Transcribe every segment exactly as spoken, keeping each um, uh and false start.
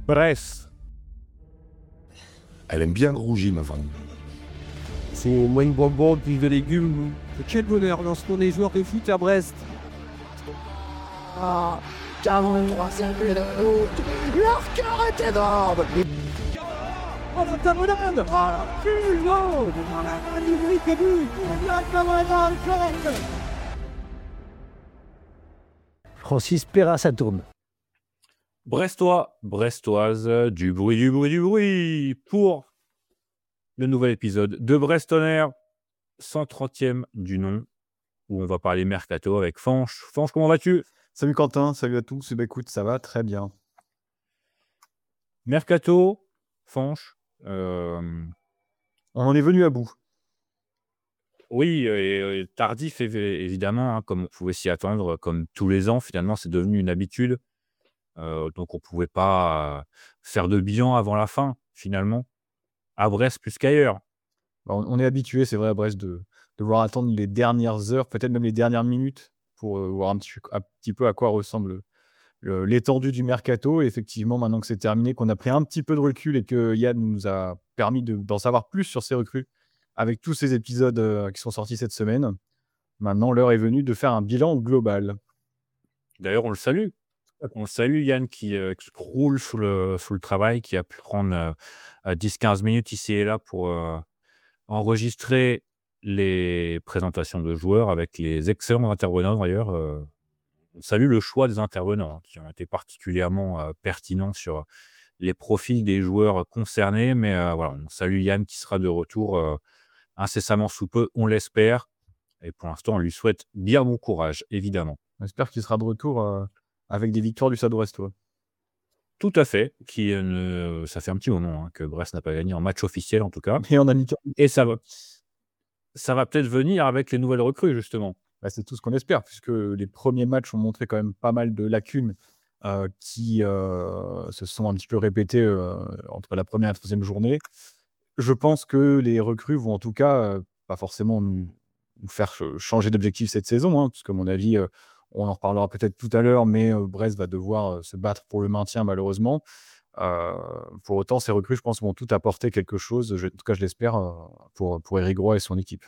Brest. Elle aime bien rougi, ma femme. C'est moins une bonbonne puis de légumes. Quel bonheur lorsqu'on est joueur de foot à Brest. Ah, quarante-troisième minute. Leur cœur est énorme. Oh, c'est un bonhomme. Ah, putain. Francis Perra, ça tourne. Brestois, brestoise, du bruit, du bruit, du bruit pour le nouvel épisode de Brest On Air, cent trentième du nom, où on va parler mercato avec Fanche. Fanche, comment vas-tu? Salut Quentin, salut à tous. Eh ben, écoute, ça va très bien. Mercato, Fanche. euh, On en est venu à bout. oui, et, et tardif évi- évidemment, hein, comme on pouvait s'y attendre, comme tous les ans, finalement, c'est devenu une habitude. Euh, donc on ne pouvait pas euh, faire de bilan avant la fin, finalement, à Brest plus qu'ailleurs. Bah, On on est habitué, c'est vrai, à Brest, de devoir attendre les dernières heures, peut-être même les dernières minutes, pour euh, voir un petit, un petit peu à quoi ressemble le- l'étendue du mercato. Et effectivement, maintenant que c'est terminé, qu'on a pris un petit peu de recul et que Yann nous a permis de- d'en savoir plus sur ces recrues, avec tous ces épisodes euh, qui sont sortis cette semaine, maintenant l'heure est venue de faire un bilan global. D'ailleurs, on le salue. On salue Yann qui, euh, qui roule sous le, sous le travail, qui a pu prendre euh, dix quinze minutes ici et là pour euh, enregistrer les présentations de joueurs avec les excellents intervenants d'ailleurs. euh. On salue le choix des intervenants, hein, qui ont été particulièrement euh, pertinents sur les profils des joueurs concernés. Mais euh, voilà, on salue Yann qui sera de retour euh, incessamment sous peu, on l'espère. Et pour l'instant, on lui souhaite bien bon courage, évidemment. J'espère qu'il sera de retour euh, avec des victoires du Stade Brestois. Tout à fait, qui euh, ne ça fait un petit moment, hein, que Brest n'a pas gagné en match officiel, en tout cas. Et en ami Et ça va ça va peut-être venir avec les nouvelles recrues, justement. Bah, c'est tout ce qu'on espère, puisque les premiers matchs ont montré quand même pas mal de lacunes euh, qui euh, se sont un petit peu répétées euh, entre la première et la troisième journée. Je pense que les recrues vont en tout cas euh, pas forcément nous, nous faire ch- changer d'objectif cette saison, hein, parce que à mon avis, euh, on en reparlera peut-être tout à l'heure, mais euh, Brest va devoir euh, se battre pour le maintien malheureusement. Euh, pour autant, ces recrues, je pense, vont tout apporter quelque chose, je- en tout cas je l'espère, euh, pour, pour Eric Roy et son équipe.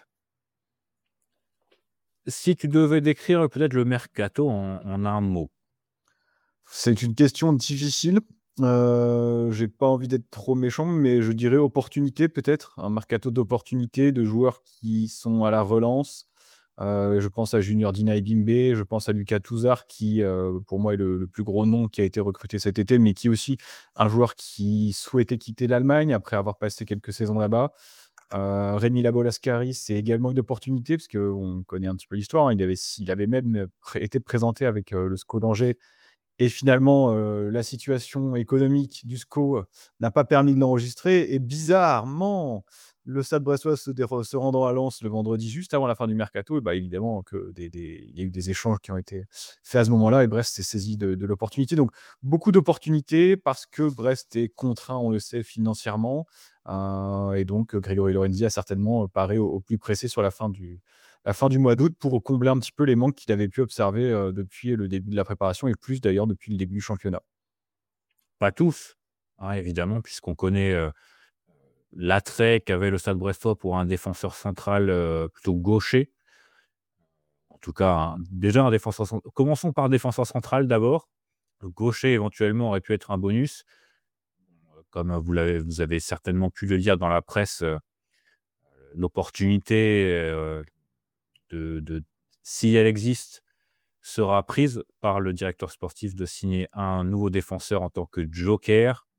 Si tu devais décrire peut-être le mercato en en un mot. C'est une question difficile. Heu, j'ai pas envie d'être trop méchant, mais je dirais opportunité peut-être, un mercato d'opportunités, de joueurs qui sont à la relance. Heu, je pense à Junior Dina Bimbe, je pense à Lucas Touzard qui, heu, pour moi est le le plus gros nom qui a été recruté cet été, mais qui est aussi un joueur qui souhaitait quitter l'Allemagne après avoir passé quelques saisons là-bas. Heu, Rémi Labo-Lascari, c'est également une opportunité parce qu'on connaît un petit peu l'histoire, hein. Il avait il avait même, pré été présenté avec, heu, le S C O d'Angers et finalement, heu, la situation économique du S C O n'a pas permis de l'enregistrer et bizarrement, le Stade brestois se dér se rendant à Lens le vendredi juste avant la fin du mercato et bah, évidemment que des des il y a eu des échanges qui ont été faits à ce moment-là et Brest s'est saisi de de l'opportunité. Donc beaucoup d'opportunités parce que Brest est contraint, on le sait, financièrement, heu et donc Grégory Lorenzi a certainement, heu, paré au au plus pressé sur la fin du la fin du mois d'août pour combler un petit peu les manques qu'il avait pu observer, heu, depuis le début de la préparation et plus d'ailleurs depuis le début du championnat. Pas tous, hein, évidemment, puisqu'on connaît, heu, l'attrait qu'avait le Stade brestois pour un défenseur central, heu, plutôt gaucher. En tout cas, un déjà un défenseur cent commençons par défenseur central d'abord. Le gaucher éventuellement aurait pu être un bonus, comme vous l'avez vous avez certainement pu le lire dans la presse, heu, l'opportunité, heu, de de si elle existe, sera prise par le directeur sportif de signer un nouveau défenseur en tant que joker.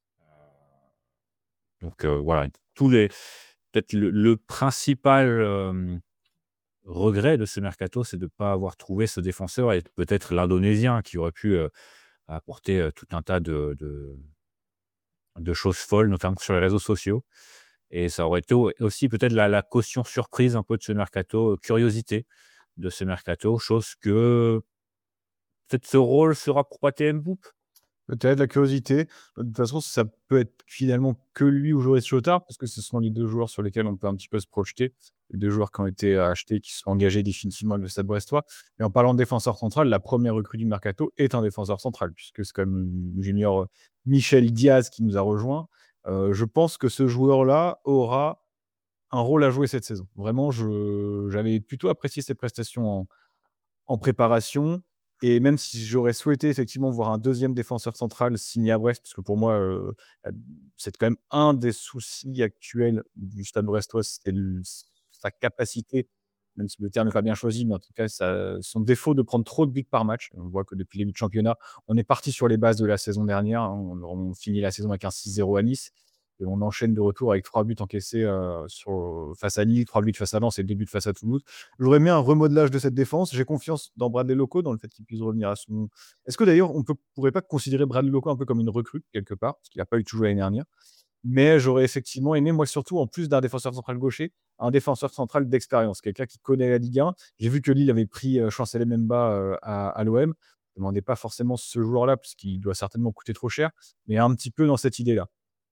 Donc heu, voilà, tous les peut-être le le principal, hem, regret de ce mercato, c'est de ne pas avoir trouvé ce défenseur et peut-être l'Indonésien qui aurait pu, heu, apporter, heu, tout un tas de de de choses folles, notamment sur les réseaux sociaux et ça aurait été au aussi peut-être la la caution surprise un peu de ce mercato, heu, curiosité de ce mercato, chose que peut-être ce rôle sera pour Pathé Mboup? Peut-être la curiosité. De toute façon, ça peut être finalement que lui ou Joris Chotard, parce que ce sont les deux joueurs sur lesquels on peut un petit peu se projeter. Les deux joueurs qui ont été achetés, qui sont engagés définitivement avec le Stade brestois. Et en parlant de défenseur central, la première recrue du mercato est un défenseur central, puisque c'est quand même le junior euh, Michel Diaz qui nous a rejoint. Heu, je pense que ce joueur-là aura un rôle à jouer cette saison. Vraiment, je j'avais plutôt apprécié ses prestations en en préparation, et même si j'aurais souhaité effectivement voir un deuxième défenseur central signé à Brest, parce que pour moi, heu, heu, c'est quand même un des soucis actuels du Stade brestois, c'est l sa capacité, même si le terme n'est pas bien choisi, mais en tout cas sa son défaut de prendre trop de buts par match. On voit que depuis le début de championnat, on est parti sur les bases de la saison dernière, hein. On on finit la saison avec un six zéro à Nice et on enchaîne de retour avec trois buts encaissés, heu, sur face à Lille, trois buts face à Lens et deux buts face à Toulouse. J'aurais aimé un remodelage de cette défense. J'ai confiance dans Bradley Loko, dans le fait qu'il puisse revenir à son. Est-ce que d'ailleurs on peut pourrait pas considérer Bradley Loko un peu comme une recrue quelque part? Parce qu'il a pas eu de jouer l'année dernière. Mais j'aurais effectivement aimé, moi surtout en plus d'un défenseur central gaucher, un défenseur central d'expérience, quelqu'un qui connaît la Ligue un. J'ai vu que Lille avait pris, heu, Chancel Mbemba, heu, à à l'O M. Je ne demandais pas forcément ce joueur-là, puisqu'il doit certainement coûter trop cher, mais un petit peu dans cette idée-là.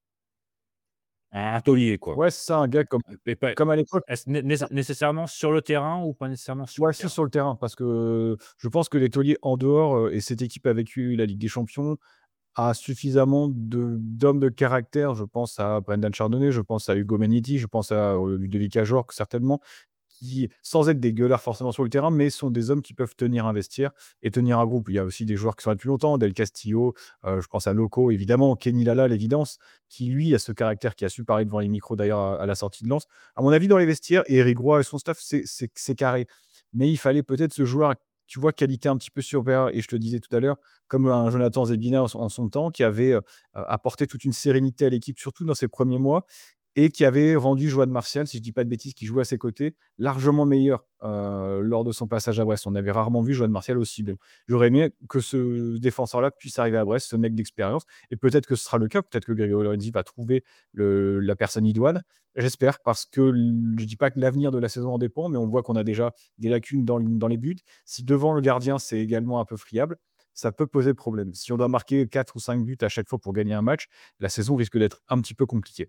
Un taulier, quoi. Ouais, c'est ça, un gars comme Et pas comme à l'époque. est-ce né nécess nécessairement sur le terrain ou pas nécessairement sur Ouais, le c'est terrain? sur le terrain parce que je pense que les tauliers en dehors, heu et cette équipe a vécu la Ligue des champions, a suffisamment de d'hommes de caractère. Je pense à Brendan Chardonnay, je pense à Hugo Meniti, je pense à, heu, Ludovic Ajorc certainement, qui, sans être des gueulards forcément sur le terrain, mais sont des hommes qui peuvent tenir un vestiaire et tenir un groupe. Il y a aussi des joueurs qui sont là depuis longtemps, Del Castillo, heu, je pense à Loco évidemment, Kenny Lala, l'évidence, qui lui a ce caractère, qui a su parler devant les micros d'ailleurs à à la sortie de Lens. À mon avis, dans les vestiaires, et Eric Roy et son staff, c'est c'est c'est carré. Mais il fallait peut-être ce joueur, tu vois, qualité un petit peu supérieure, et je te disais tout à l'heure, comme un Jonathan Zebina en son en son temps, qui avait, heu, apporté toute une sérénité à l'équipe, surtout dans ses premiers mois, et qui avait rendu Joan Martial, si je dis pas de bêtises, qui jouait à ses côtés, largement meilleur, heu, lors de son passage à Brest. On avait rarement vu Joan Martial aussi bon. J'aurais aimé que ce défenseur-là puisse arriver à Brest, ce mec d'expérience, et peut-être que ce sera le cas, peut-être que Grégory Lorenzi va trouver le la personne idoine. J'espère, parce que l je dis pas que l'avenir de la saison en dépend, mais on voit qu'on a déjà des lacunes dans l dans les buts. Si devant le gardien, c'est également un peu friable, ça peut poser problème. Si on doit marquer quatre ou cinq buts à chaque fois pour gagner un match, la saison risque d'être un petit peu compliquée.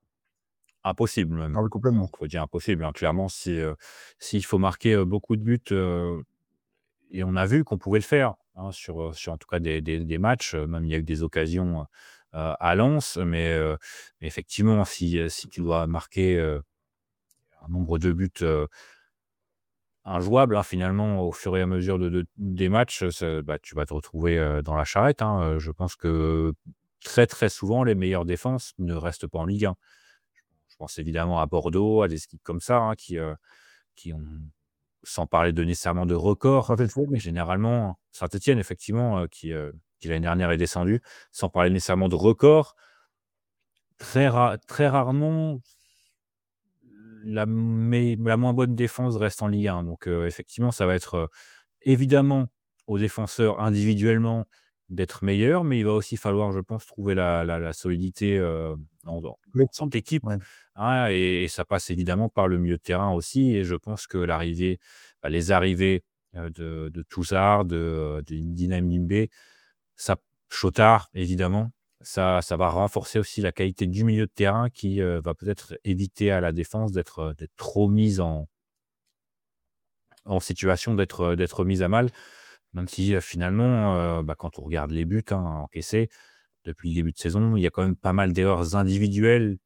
Impossible même. Ah oui, complètement. On peut dire impossible, hein. Clairement, si, heu, s'il faut marquer, heu, beaucoup de buts, heu et on a vu qu'on pouvait le faire, hein, sur, heu, sur en tout cas des des des matchs, heu, même il y a eu des occasions, heu, à Lens, mais, heu, effectivement si, heu, si tu dois marquer, heu, un nombre de buts, heu, injouable, hein, finalement au fur et à mesure de de des matchs, heu, ce bah, tu vas te retrouver, heu, dans la charrette, hein, heu, je pense que très, très souvent les meilleures défenses ne restent pas en Ligue un. Je pense évidemment à Bordeaux, à des équipes comme ça, hein, qui, heu, qui ont sans parler de nécessairement de records, mais généralement Saint-Étienne effectivement, heu, qui, heu, qui l'année dernière est descendu, sans parler nécessairement de records, très ra très rarement la mais la moins bonne défense reste en Ligue un. Donc, heu, effectivement, ça va être, heu, évidemment aux défenseurs individuellement d'être meilleurs, mais il va aussi falloir, je pense, trouver la la la solidité, heu, en dans Mais cette équipe, ouais. hein, et et ça passe évidemment par le milieu de terrain aussi, et je pense que l'arrivée, bah, les arrivées, heu, de de Touzard, de, heu, de Ndina Mimbe, ça Chotard évidemment, ça ça va renforcer aussi la qualité du milieu de terrain qui, heu, va peut-être éviter à la défense d'être, heu, d'être trop mise en en situation d'être, heu, d'être mise à mal. Même si, heu, finalement, heu, bah, quand on regarde les buts, hein, encaissés depuis le début de saison, il y a quand même pas mal d'erreurs individuelles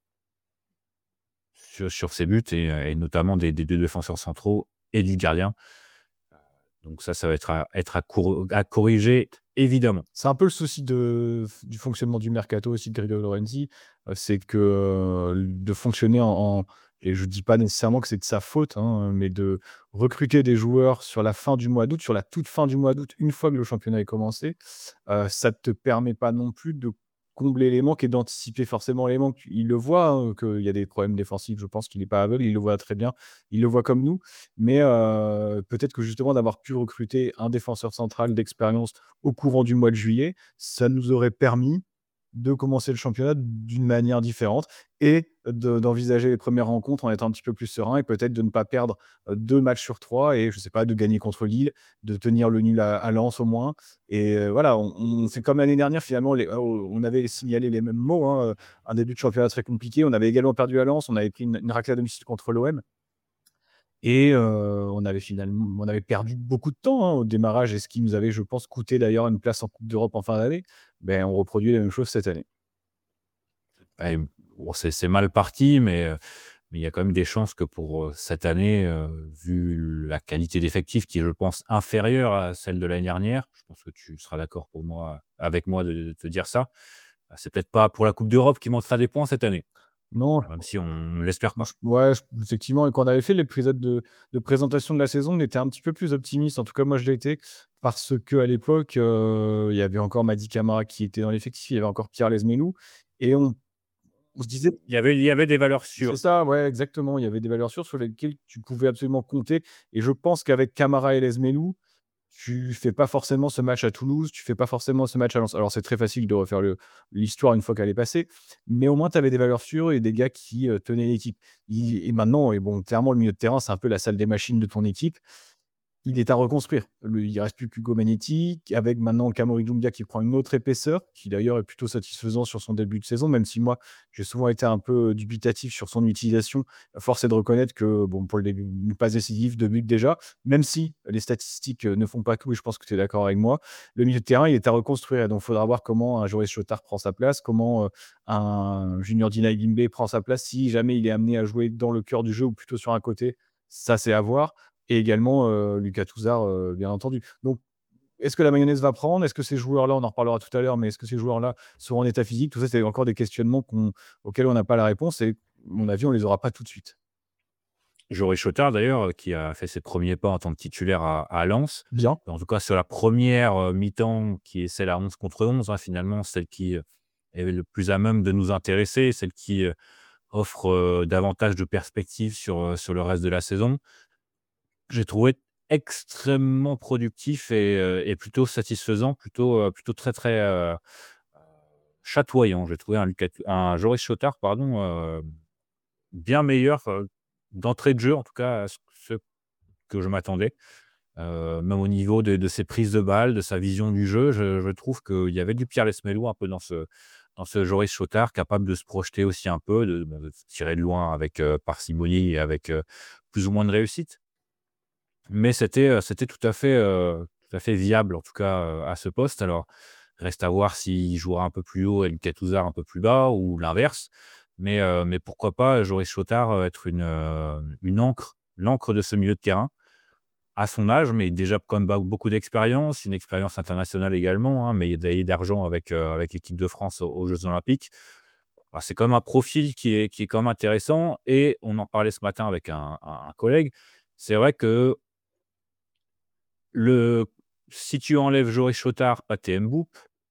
sur sur ces buts, et heu, et notamment des des deux défenseurs centraux et du gardien. Donc ça, ça va être à être à cor à corriger évidemment. C'est un peu le souci de du fonctionnement du mercato aussi de Grégory Lorenzi, heu, c'est que, heu, de fonctionner en en et je dis pas nécessairement que c'est de sa faute, hein, mais de recruter des joueurs sur la fin du mois d'août, sur la toute fin du mois d'août, une fois que le championnat est commencé, heu, ça te permet pas non plus de combler les manques et d'anticiper forcément les manques. Il le voit, hein, qu'il y a des problèmes défensifs, je pense qu'il est pas aveugle, il le voit très bien, il le voit comme nous, mais heu, peut-être que justement d'avoir pu recruter un défenseur central d'expérience au courant du mois de juillet, ça nous aurait permis de commencer le championnat d'une manière différente et de d'envisager les premières rencontres en étant un petit peu plus serein et peut-être de ne pas perdre, heu, deux matchs sur trois et je sais pas, de gagner contre Lille, de tenir le nul à à Lens au moins et heu, voilà, on on c'est comme l'année dernière finalement les oh, on avait signalé les mêmes mots, hein, heu, un début de championnat très compliqué. On avait également perdu à Lens, on avait pris une une raclée à domicile contre l'O M et heu, on avait finalement on avait perdu beaucoup de temps, hein, au démarrage et ce qui nous avait, je pense, coûté d'ailleurs une place en coupe d'Europe en fin d'année. Ben, on reproduit la même chose cette année. Ouais, bon, c'est c'est mal parti, mais heu, mais il y a quand même des chances que pour, heu, cette année, heu, vu la qualité d'effectif qui est, je pense, inférieure à celle de l'année dernière, je pense que tu seras d'accord pour moi avec moi de de te dire ça. Bah, c'est peut-être pas pour la coupe d'Europe qui manquera des points cette année, Non, même si on ne l'espère moi, pas. je ouais, je effectivement et quand on avait fait l'épisode de de présentation de la saison, on était un petit peu plus optimiste. En tout cas, moi, je l'étais parce qu'à l'époque, heu, il y avait encore Mady Camara qui était dans l'effectif, il y avait encore Pierre Lesmelou et on on se disait Il y avait il y avait des valeurs c'est sûres. ça, ouais, exactement. Il y avait des valeurs sûres sur lesquelles tu pouvais absolument compter et je pense qu'avec Camara et Lesmelou, tu fais pas forcément ce match à Toulouse, tu fais pas forcément ce match à Lens. Alors c'est très facile de refaire le l'histoire une fois qu'elle est passée, mais au moins tu avais des valeurs sûres et des gars qui, heu, tenaient l'équipe. I et maintenant et bon, clairement, le milieu de terrain, c'est un peu la salle des machines de ton équipe. Il est à reconstruire. Le il reste plus qu'Hugo Magnéty, avec maintenant Kamori Doumbia qui prend une autre épaisseur, qui d'ailleurs est plutôt satisfaisant sur son début de saison, même si moi, j'ai souvent été un peu dubitatif sur son utilisation. Force est de reconnaître que, bon, pour le début, une passe décisive, deux buts déjà, même si les statistiques, heu, ne font pas tout et je pense que tu es d'accord avec moi. Le milieu de terrain, il est à reconstruire, donc il faudra voir comment un Joris Chotard prend sa place, comment, heu, un Junior Dina Elimbe prend sa place, si jamais il est amené à jouer dans le cœur du jeu ou plutôt sur un côté, ça c'est à voir et également, heu, Lucas Touzard, heu, bien entendu. Donc, est-ce que la mayonnaise va prendre? Est-ce que ces joueurs-là, on en reparlera tout à l'heure, mais est-ce que ces joueurs-là seront en état physique? Tout ça, c'est encore des questionnements qu'on auxquels on n'a pas la réponse et à mon avis, on les aura pas tout de suite. Joris Chotard d'ailleurs, heu, qui a fait ses premiers pas en tant que titulaire à à Lens. Bien. En tout cas sur la première re mi-temps qui est celle à onze contre onze, hein, finalement, celle qui, heu, est le plus à même de nous intéresser, celle qui, heu, offre, heu, davantage de perspectives sur, heu, sur le reste de la saison. J'ai trouvé extrêmement productif et heu et plutôt satisfaisant, plutôt, heu, plutôt très, très, heu, chatoyant. J'ai trouvé un Lucas un Joris Chotard, pardon, heu, bien meilleur, heu, d'entrée de jeu, en tout cas, à ce ce que je m'attendais. Heu, même au niveau de de ses prises de balles, de sa vision du jeu, je je trouve qu'il y avait du Pierre Lesmelou un peu dans ce dans ce Joris Chotard, capable de se projeter aussi un peu, de bah, de tirer de loin avec, heu, parcimonie et avec, heu, plus ou moins de réussite. Mais c'était, heu, c'était tout à fait, heu, tout à fait viable en tout cas, heu, à ce poste. Alors, reste à voir s'il jouera un peu plus haut et Lucas Touzard un peu plus bas ou l'inverse. Mais, heu, mais pourquoi pas Joris Chotard, heu, être une, heu, une ancre l'encre de ce milieu de terrain à son âge, mais déjà quand même ba beaucoup d'expérience, une expérience internationale également, hein, médaillé d'argent avec, heu, avec l'équipe de France aux aux Jeux olympiques. Bah, c'est quand même un profil qui est qui est quand même intéressant et on en parlait ce matin avec un un un collègue. C'est vrai que le si tu enlèves Joris Chotard, Pathé Mboup,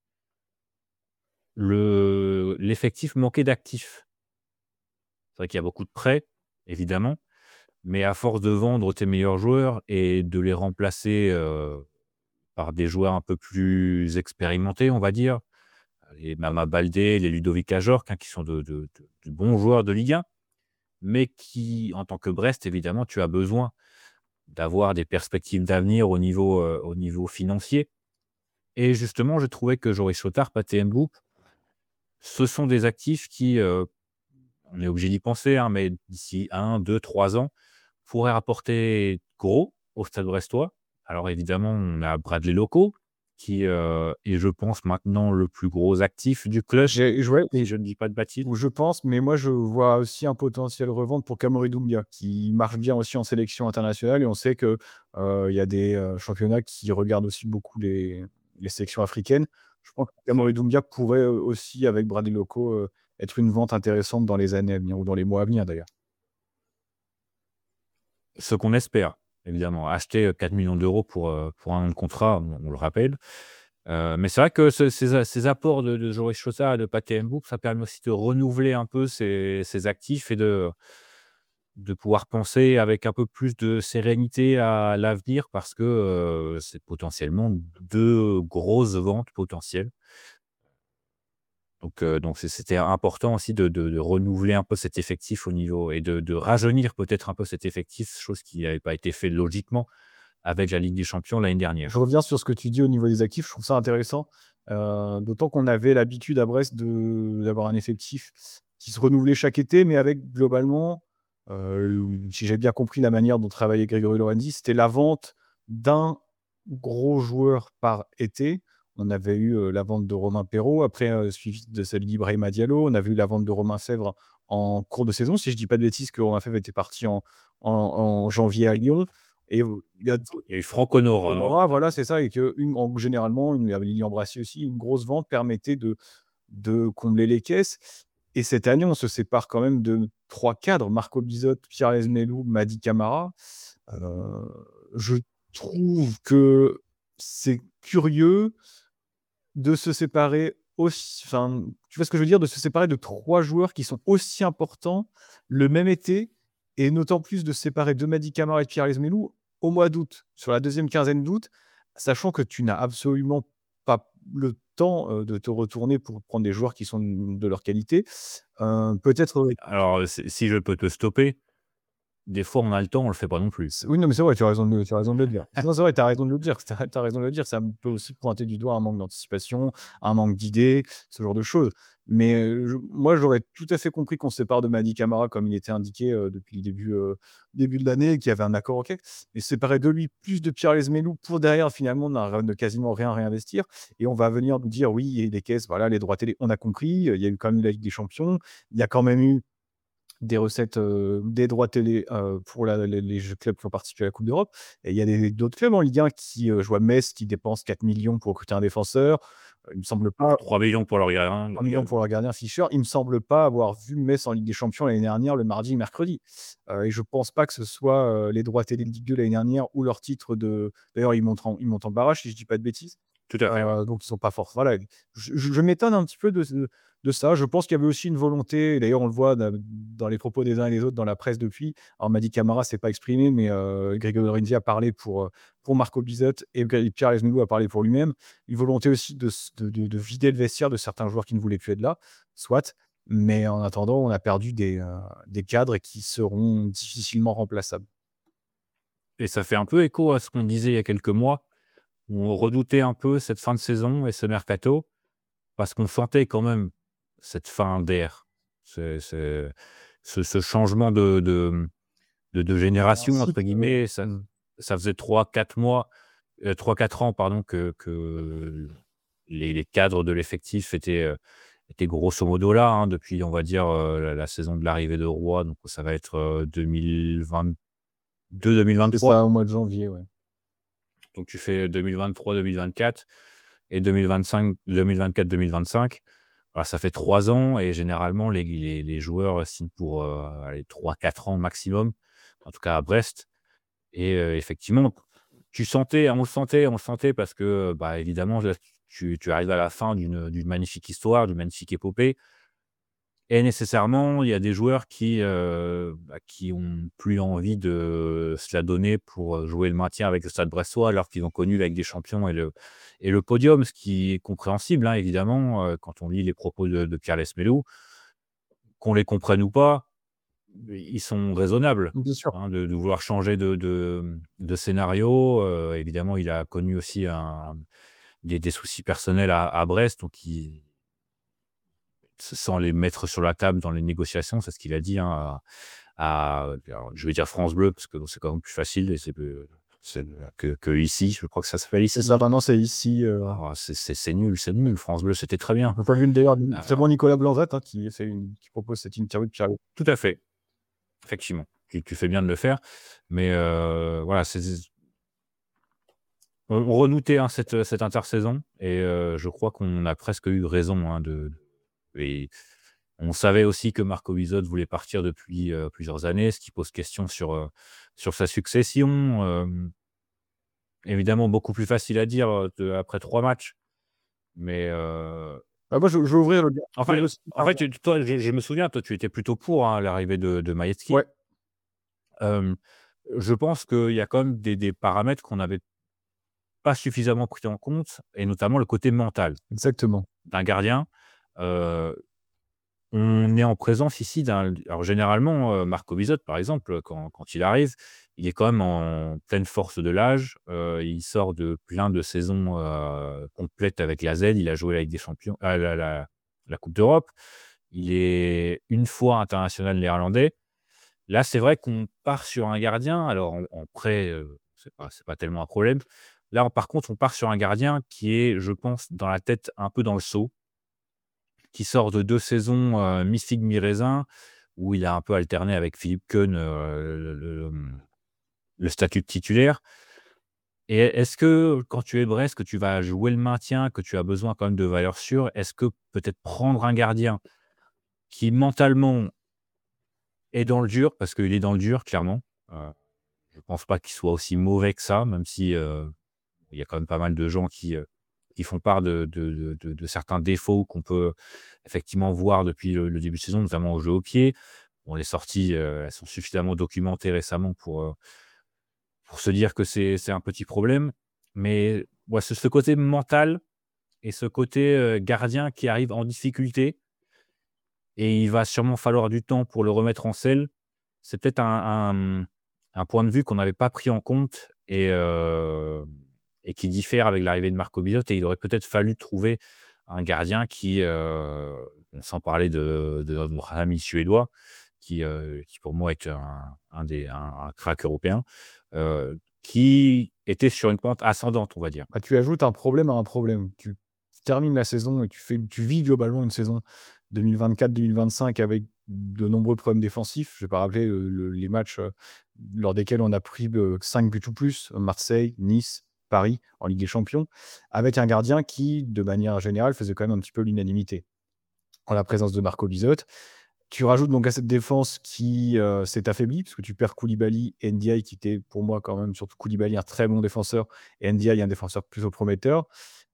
le l'effectif manquait d'actifs. C'est vrai qu'il y a beaucoup de prêts, évidemment, mais à force de vendre tes meilleurs joueurs et de les remplacer, heu, par des joueurs un peu plus expérimentés, on va dire, les Mama Baldé, les Ludovic Ajorc, hein, qui sont de de de de bons joueurs de Ligue un, mais qui, en tant que Brest, évidemment, tu as besoin d'avoir des perspectives d'avenir au niveau, heu, au niveau financier et justement, je trouvais que Joris Chotard, Pathé Mboup, ce sont des actifs qui, heu, on est obligé d'y penser, hein, mais d'ici un, deux, trois ans, pourraient rapporter gros au Stade brestois. Alors évidemment, on a Bradley Loco qui, heu, est je pense maintenant le plus gros actif du club, J'ai ouais, si et je ne dis pas de bêtises. je pense, mais moi, je vois aussi un potentiel revente pour Kamori Doumbia, qui marche bien aussi en sélection internationale et on sait que, heu, il y a des, heu, championnats qui regardent aussi beaucoup les les sélections africaines. Je pense que Kamori Doumbia pourrait, heu, aussi, avec Bradley Loco, heu, être une vente intéressante dans les années à venir ou dans les mois à venir d'ailleurs. Ce qu'on espère, évidemment. Acheter, heu, quatre millions d'euros pour, heu, pour un an de contrat, on on le rappelle. Heu, mais c'est vrai que ce ces a ces apports de de Joris Chaussard et de Pathé Mboup, ça permet aussi de renouveler un peu ces ces actifs et de de pouvoir penser avec un peu plus de sérénité à l'avenir parce que, heu, c'est potentiellement deux grosses ventes potentielles. Donc heu, donc c'est c'était important aussi de de de renouveler un peu cet effectif au niveau et de de rajeunir peut-être un peu cet effectif, chose qui n'avait pas été fait logiquement avec la Ligue des champions l'année Je dernière. reviens sur ce que tu dis au niveau des actifs, je trouve ça intéressant, heu, d'autant qu'on avait l'habitude à Brest de d'avoir un effectif qui se renouvelait chaque été, mais avec globalement, heu, si j'ai bien compris la manière dont travaillait Grégory Lorenzi, c'était la vente d'un gros joueur par été. On avait eu, heu, la vente de Romain Perrault, après, heu, suivi de celle d'Ibrahima Diallo. On avait eu la vente de Romain Fèvre en cours de saison, si je dis pas de bêtises, que Romain Fèvre était parti en en en janvier à Lyon et heu, il y a Il y a eu Franck Honora. Honora, voilà, c'est ça et qu'une en généralement, une il y avait Lilian Brassier aussi, une grosse vente permettait de de combler les caisses et cette année, on se sépare quand même de trois cadres, Marco Bizotte, Pierre Lesmelou, Mady Camara. Heu, je trouve que c'est curieux de se séparer aussi enfin, tu vois ce que je veux dire? De se séparer de trois joueurs qui sont aussi importants le même été et d'autant plus de se séparer de Mady Camara et de Pierre Lesmelou au mois d'août, sur la deuxième quinzaine d'août, sachant que tu n'as absolument pas le temps, heu, de te retourner pour prendre des joueurs qui sont de leur qualité. Heu, peut-être, heu Alors, heu, si si je peux te stopper, des fois on a le temps, on le fait pas non plus. C oui, non, mais c'est vrai, tu as raison de le tu as raison de le dire. Non, c'est vrai, tu as raison de le dire, tu as tu as raison de le dire. Ça me peut aussi pointer du doigt un manque d'anticipation, un manque d'idées, ce genre de choses. Mais, heu, je moi, j'aurais tout à fait compris qu'on se sépare de Mady Camara comme il était indiqué, heu, depuis le début, heu, début de l'année et qu'il y avait un accord, OK. Mais séparer de lui, plus de Pierre Lesmelou pour derrière finalement n'a ne quasiment rien réinvestir et on va venir nous dire: «Oui et les caisses, voilà, les droits télé». On a compris, heu, il y a eu quand même la Ligue des champions. Il y a quand même eu des recettes, heu, des droits télé, heu, pour la les les jeux clubs qui ont participé à la coupe d'Europe et il y a des d'autres clubs en Ligue un qui, heu, je vois Metz qui dépense quatre millions pour recruter un défenseur. Heu, il me semble pas trois millions pour leur gardien. trois millions pour leur gardien Fischer. Il me semble pas avoir vu Metz en Ligue des champions l'année dernière le mardi et mercredi. Heu et je pense pas que ce soit, heu, les droits télé de Ligue deux l'année dernière ou leur titre de d'ailleurs ils montent en ils montent en barrage si je dis pas de bêtises. Tout à fait, ouais. Heu, donc ils sont pas forts voilà, je je je m'étonne un petit peu de ce de ça. Je pense qu'il y avait aussi une volonté et d'ailleurs on le voit da dans les propos des uns et des autres dans la presse depuis. Alors Mady Camara s'est pas exprimé, mais heu, Grégory Lorenzi a parlé pour, heu, pour Marco Bizotte et Gré Pierre Lesmelou a parlé pour lui-même. Une volonté aussi de s de de de vider le vestiaire de certains joueurs qui ne voulaient plus être là, soit, mais en attendant, on a perdu des, heu, des cadres qui seront difficilement remplaçables. Et ça fait un peu écho à ce qu'on disait il y a quelques mois, où on redoutait un peu cette fin de saison et ce mercato, parce qu'on sentait quand même cette fin d'air, ce ce ce ce changement de de, mmh, de de Un «génération» entre cycle, heu, guillemets. Ça mmh. ça faisait trois quatre mois, heu, trois quatre ans pardon que que les les cadres de l'effectif étaient, heu, étaient grosso modo là, hein, depuis on va dire, heu, la la saison de l'arrivée de Roy, donc ça va être, heu, deux mille vingt-deux-deux mille C'est vingt-trois. ça, au mois de janvier, ouais. Donc tu fais deux mille vingt-trois-deux mille vingt-quatre et deux mille vingt-cinq-deux mille vingt-quatre-deux mille vingt-cinq. Bah, ça fait trois ans et généralement les les les joueurs signent pour, heu, allez trois quatre ans maximum, en tout cas à Brest et heu, effectivement, tu sentais on le sentait on le sentait parce que, bah, évidemment là, tu tu arrives à la fin d'une, d'une magnifique histoire, d'une magnifique épopée et nécessairement, il y a des joueurs qui, heu, bah, qui ont plus envie de se la donner pour, heu, jouer le maintien avec le Stade brestois, alors qu'ils ont connu la Ligue des champions et le et le podium, ce qui est compréhensible, hein, évidemment, heu, quand on lit les propos de de Pierre Lesmelou. Qu'on les comprenne ou pas, ils sont raisonnables, Bien sûr. hein, de de vouloir changer de de, mmh, de scénario, heu, évidemment, il a connu aussi un des des soucis personnels à à Brest, donc il S sans les mettre sur la table dans les négociations, c'est ce qu'il a dit, hein, à à alors je vais dire France Bleu parce que bon, c'est quand même plus facile et c'est peu c'est que que ici, je crois que ça s'appelle C'est ici. ça, maintenant c'est ici, heu Ah c'est c'est c'est nul, c'est nul. France Bleu, c'était très bien. On peut d'ailleurs, Heu, c'est bon Nicolas Blanzat, hein, qui fait une qui propose cette interview de Pierre. tout à fait, effectivement. Tu tu fais bien de le faire, mais heu, voilà, c'est z on on redoutait, hein, cette, cette intersaison et heu, je crois qu'on a presque eu raison, hein, de et on savait aussi que Marco Bizotte voulait partir depuis, heu, plusieurs années, ce qui pose question sur, heu, sur sa succession, hem, évidemment beaucoup plus facile à dire, heu, de après trois matchs, mais heu, Bah, moi, je je vais ouvrir le débat. Je enfin, vais aussi en fait, tu toi, je je me souviens, toi, tu étais plutôt pour, hein, l'arrivée de de Maïetzki. ouais, Hem, je pense qu'il y a quand même des des paramètres qu'on n'avait pas suffisamment pris en compte et notamment le côté mental exactement. d'un gardien. Heu, on est en présence ici d'un alors généralement, heu, Marco Bizotte, par exemple, quand quand il arrive, il est quand même en pleine force de l'âge. Heu, il sort de plein de saisons, heu, complètes avec la Z. Il a joué la Ligue des champions, ah la la la coupe d'Europe. Il est une fois international néerlandais. Là, c'est vrai qu'on part sur un gardien, alors en en prêt, heu, c'est pas c'est pas tellement un problème. Là, par contre, on part sur un gardien qui est, je pense, dans la tête un peu dans le seau, qui sort de deux saisons, heu, mi-figue mi-raisin, où il a un peu alterné avec Philippe Keun, heu, le le, mmh, le statut de titulaire. Et est-ce que quand tu es Brest, que tu vas jouer le maintien, que tu as besoin quand même de valeurs sûres, est-ce que peut-être prendre un gardien qui mentalement est dans le dur, parce qu'il est dans le dur clairement, heu, je pense pas qu'il soit aussi mauvais que ça, même si, heu, il y a quand même pas mal de gens qui, heu, qui font part de de de de de certains défauts qu'on peut effectivement voir depuis le le début de saison, notamment au jeu au pied. Bon, les sorties, heu, elles sont suffisamment documentées récemment pour, heu, pour se dire que c'est c'est un petit problème. Mais ouais, ce ce côté mental et ce côté, heu, gardien qui arrive en difficulté et il va sûrement falloir du temps pour le remettre en selle. C'est peut-être un un, mmh, un point de vue qu'on n'avait pas pris en compte et heu et qui diffère avec l'arrivée de Marco Bizotte et il aurait peut-être fallu trouver un gardien qui, heu, sans parler de de notre ami suédois qui, heu, qui pour moi est un un des un un crack européen, heu, qui était sur une pente ascendante, on va dire. Bah, tu ajoutes un problème à un problème. Tu termines la saison et tu fais tu vis globalement une saison deux mille vingt-quatre deux mille vingt-cinq avec de nombreux problèmes défensifs. Je vais pas rappeler, heu, le les matchs, heu, lors desquels on a pris, heu, cinq buts ou plus, Marseille, Nice, Paris en Ligue des Champions, avec un gardien qui, de manière générale, faisait quand même un petit peu l'unanimité. En la présence de Marco Bizotte. Tu rajoutes donc à cette défense qui, heu, s'est affaiblie puisque tu perds Koulibaly et Ndiaye qui était pour moi quand même, surtout Koulibaly, un très bon défenseur et Ndiaye un défenseur plutôt prometteur.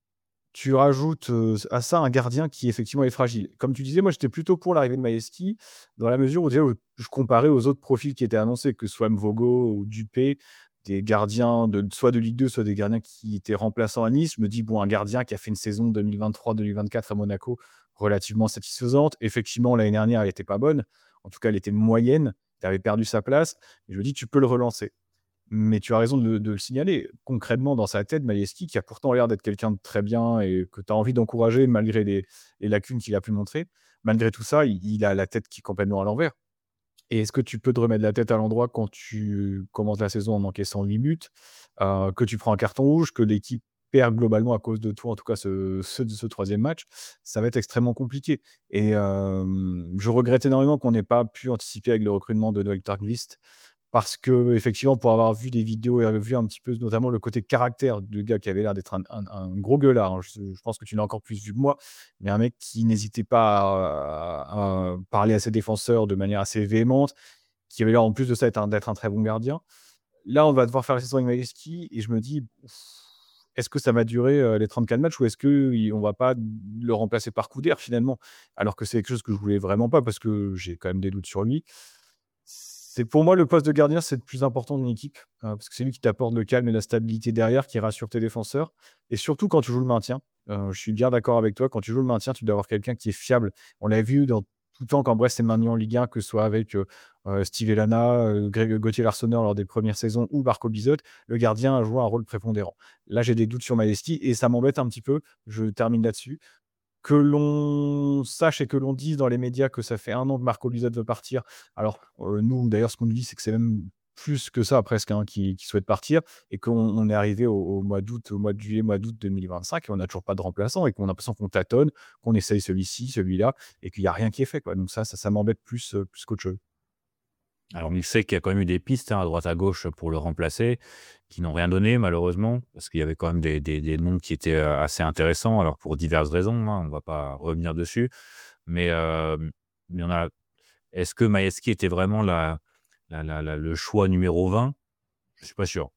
Tu rajoutes, heu, à ça un gardien qui effectivement est fragile. Comme tu disais, moi j'étais plutôt pour l'arrivée de Maestri dans la mesure où déjà, heu, je comparais aux autres profils qui étaient annoncés, que ce soit Mvogo ou Dupé, des gardiens de soit de Ligue deux, soit des gardiens qui étaient remplaçants à Nice. Je me dis: «Bon, un gardien qui a fait une saison deux mille vingt-trois deux mille vingt-quatre à Monaco relativement satisfaisante». Effectivement, l'année dernière, elle était pas bonne. En tout cas, elle était moyenne. Il avait perdu sa place et je me dis: «Tu peux le relancer». Mais tu as raison de de le signaler. Concrètement, dans sa tête, Maïeski, qui a pourtant l'air d'être quelqu'un de très bien et que tu as envie d'encourager malgré les les lacunes qu'il a pu montrer, malgré tout ça, il il a la tête qui est complètement à l'envers. Et est-ce que tu peux te remettre la tête à l'endroit quand tu commences la saison en encaissant huit buts, heu, que tu prends un carton rouge, que l'équipe perd globalement à cause de toi, en tout cas ce ce ce troisième match? Ça va être extrêmement compliqué et hem, je regrette énormément qu'on n'ait pas pu anticiper avec le recrutement de Noël Tardvist parce qu'effectivement, pour avoir vu des vidéos et vu un petit peu notamment le côté caractère du gars qui avait l'air d'être un un un gros gueulard, hein. Je je pense que tu l'as encore plus vu que moi, mais un mec qui n'hésitait pas à à parler à ses défenseurs de manière assez véhémente, qui avait l'air en plus de ça être un d'être un très bon gardien. Là, on va devoir faire la saison avec Maïski et je me dis: «Est-ce que ça va durer, heu, les trente-quatre matchs ou est-ce qu'on va pas le remplacer par Couder finalement?» alors que c'est quelque chose que je voulais vraiment pas parce que j'ai quand même des doutes sur lui. C'est pour moi le poste de gardien, c'est le plus important d'une équipe, heu, parce que c'est lui qui t'apporte le calme et la stabilité derrière, qui rassure tes défenseurs et surtout quand tu joues le maintien. Heu, je suis bien d'accord avec toi, quand tu joues le maintien, tu dois avoir quelqu'un qui est fiable. On l'a vu dans tout le temps quand Brest est maintenu en Ligue un, que ce soit avec, heu heu, Steve Elana, heu, Greg Gauthier Larsonneur lors des premières saisons ou Marco Bizotte, le gardien a joué un rôle prépondérant. Là, j'ai des doutes sur Maesti et ça m'embête un petit peu, je termine là-dessus. Que l'on sache et que l'on dise dans les médias que ça fait un an que Marco Bizotte veut partir. Alors, heu, nous, d'ailleurs, ce qu'on nous dit, c'est que c'est même plus que ça presque, hein, qui qui souhaite partir et qu'on on est arrivé au au mois d'août, au mois de juillet, mois d'août deux mille vingt-cinq et on n'a toujours pas de remplaçant et qu'on a l'impression qu'on tâtonne, qu'on essaye celui-ci, celui-là et qu'il y a rien qui est fait, quoi. Donc ça ça ça m'embête plus, heu, plus qu'autre chose. Alors, on sait qu'il y a quand même eu des pistes, hein, à droite à gauche pour le remplacer, qui n'ont rien donné malheureusement, parce qu'il y avait quand même des des des noms qui étaient, heu, assez intéressants, alors pour diverses raisons, hein, on ne va pas revenir dessus. Mais, hem, il y en a est-ce que Maïeski était vraiment la la la la le choix numéro vingt? Je suis pas sûr.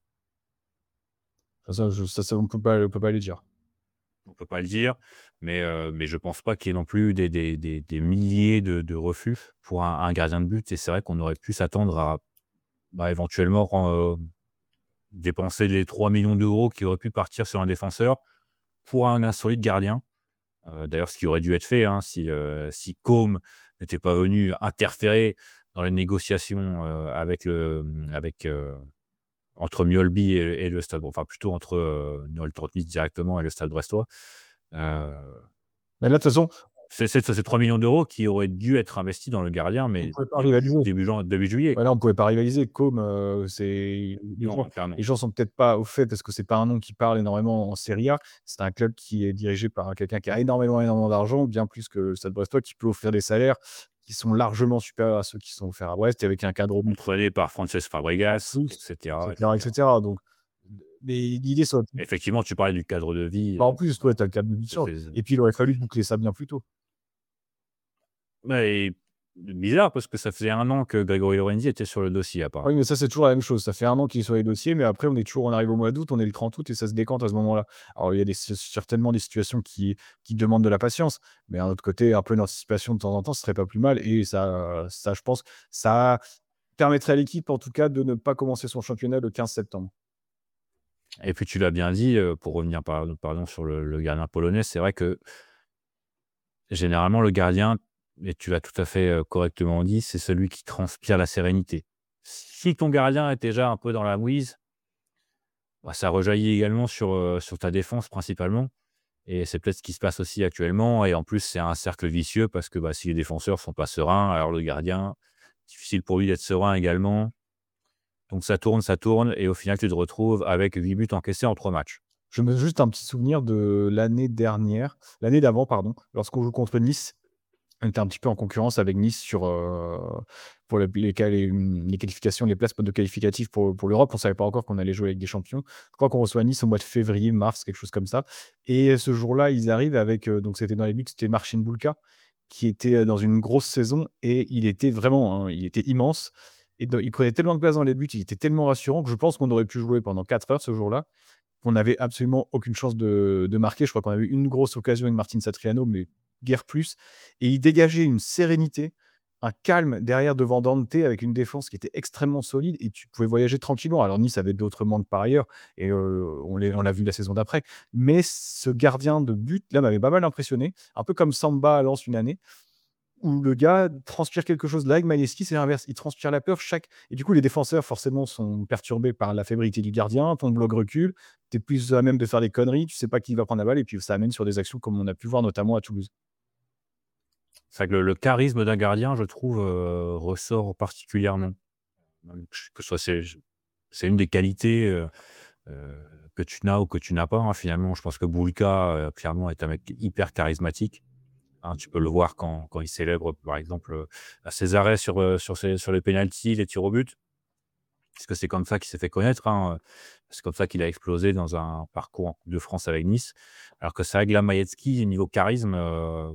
Ça je ça ça on peut pas on peut pas le dire. On peut pas le dire, mais, heu, mais je pense pas qu'il y ait non plus des des des des milliers de de refus pour un un gardien de but et c'est vrai qu'on aurait pu s'attendre à, bah, éventuellement ren dépenser les trois millions d'euros qui auraient pu partir sur un défenseur pour un insolite gardien. Heu, d'ailleurs, ce qui aurait dû être fait, hein, si, heu, si Côme n'était pas venu interférer dans les négociations, heu, avec le, mmh, avec, heu, entre Mjolby et et le Stade enfin plutôt entre, heu, Noël Trottis directement et le Stade brestois. Heu, Mais là, de toute façon, c'est c'est c'est trois millions d'euros qui auraient dû être investis dans le gardien, on mais pouvait pas début rivaliser. début jan début juillet. Ouais, là, on pouvait pas rivaliser. Com, heu, c'est les gens Non, clairement. les gens sont peut-être pas au fait parce que c'est pas un nom qui parle énormément en Serie A. C'est un club qui est dirigé par quelqu'un qui a énormément, énormément d'argent, bien plus que le Stade Brestois, qui peut offrir des salaires qui sont largement supérieurs à ceux qui sont offerts à Brest et avec un cadre Entraîné par Frances en Fabregas et plus, et cetera et cetera, et cetera. cetera. Donc, mais l'idée ça aurait pu Effectivement, tu parlais du cadre de vie, bah, en heu, plus, toi, tu as le cadre de c'est mission c'est et puis il aurait fallu boucler ça bien plus tôt. mais bizarre parce que ça faisait un an que Grégory Lorenzi était sur le dossier Oui, apparemment. mais ça, c'est toujours la même chose. Ça fait un an qu'il est sur les dossiers, mais après, on est toujours on arrive au mois d'août, on est le trente août et ça se décante à ce moment-là. Alors, il y a des certainement des situations qui qui demandent de la patience, mais d'un autre côté, un peu d'anticipation de temps en temps, ce serait pas plus mal et ça ça, je pense, ça permettrait à l'équipe, en tout cas, de ne pas commencer son championnat le quinze septembre. Et puis tu l'as bien dit, heu, pour revenir par pardon sur le le gardien polonais, c'est vrai que généralement le gardien et tu l'as tout à fait, heu, correctement dit, c'est celui qui transpire la sérénité. Si ton gardien est déjà un peu dans la mouise, bah, ça rejaillit également sur, heu, sur ta défense principalement et c'est peut-être ce qui se passe aussi actuellement et en plus c'est un cercle vicieux parce que, bah, si les défenseurs sont pas sereins, alors le gardien, difficile pour lui d'être serein également. Donc ça tourne, ça tourne et au final tu te retrouves avec huit buts encaissés en trois matchs. Je me juste un petit souvenir de l'année dernière, l'année d'avant, pardon, lorsqu'on joue contre Nice. On était un petit peu en concurrence avec Nice sur, heu, pour les les qual les, mmh, les qualifications, les places de qualificatifs pour pour l'Europe. On savait pas encore qu'on allait jouer avec des champions. Je crois qu'on reçoit Nice au mois de février, mars, quelque chose comme ça et ce jour-là, ils arrivent avec, heu, donc c'était dans les buts, c'était Marcin Bulka qui était, heu, dans une grosse saison et il était vraiment, hein, il était immense et de il prenait tellement de place dans les buts, il était tellement rassurant que je pense qu'on aurait pu jouer pendant quatre heures ce jour-là. On n'avait absolument aucune chance de de marquer. Je crois qu'on a eu une grosse occasion avec Martin Satriano, mais guère plus et il dégageait une sérénité, un calme derrière devant Dante avec une défense qui était extrêmement solide et tu pouvais voyager tranquillement. Alors Nice avait d'autres manques par ailleurs et heu, on les on l'a vu la saison d'après, mais ce gardien de but là m'avait pas mal impressionné, un peu comme Samba à Lens une année où le gars transpire quelque chose. Là, avec Maïeski, c'est l'inverse. Il transpire la peur chaque et du coup, les défenseurs, forcément, sont perturbés par la fébrilité du gardien. Ton bloc recule. Tu es plus à même de faire des conneries. Tu sais pas qui va prendre la balle et puis ça amène sur des actions comme on a pu voir notamment à Toulouse. C'est vrai que le le charisme d'un gardien, je trouve, heu, ressort particulièrement. Hem, que ce soit c'est c'est une des qualités, heu heu, que tu n'as ou que tu n'as pas, hein, finalement. Je pense que Boulka, heu, clairement est un mec hyper charismatique, hein. Tu peux le voir quand quand il célèbre, par exemple, heu, ses arrêts sur, heu, sur ses sur les pénaltys, les tirs au but. Puisque c'est comme ça qu'il s'est fait connaître, hein, heu, c'est comme ça qu'il a explosé dans un parcours en Coupe de France avec Nice. Alors que c'est vrai que là, Maïetzki, niveau charisme, heu,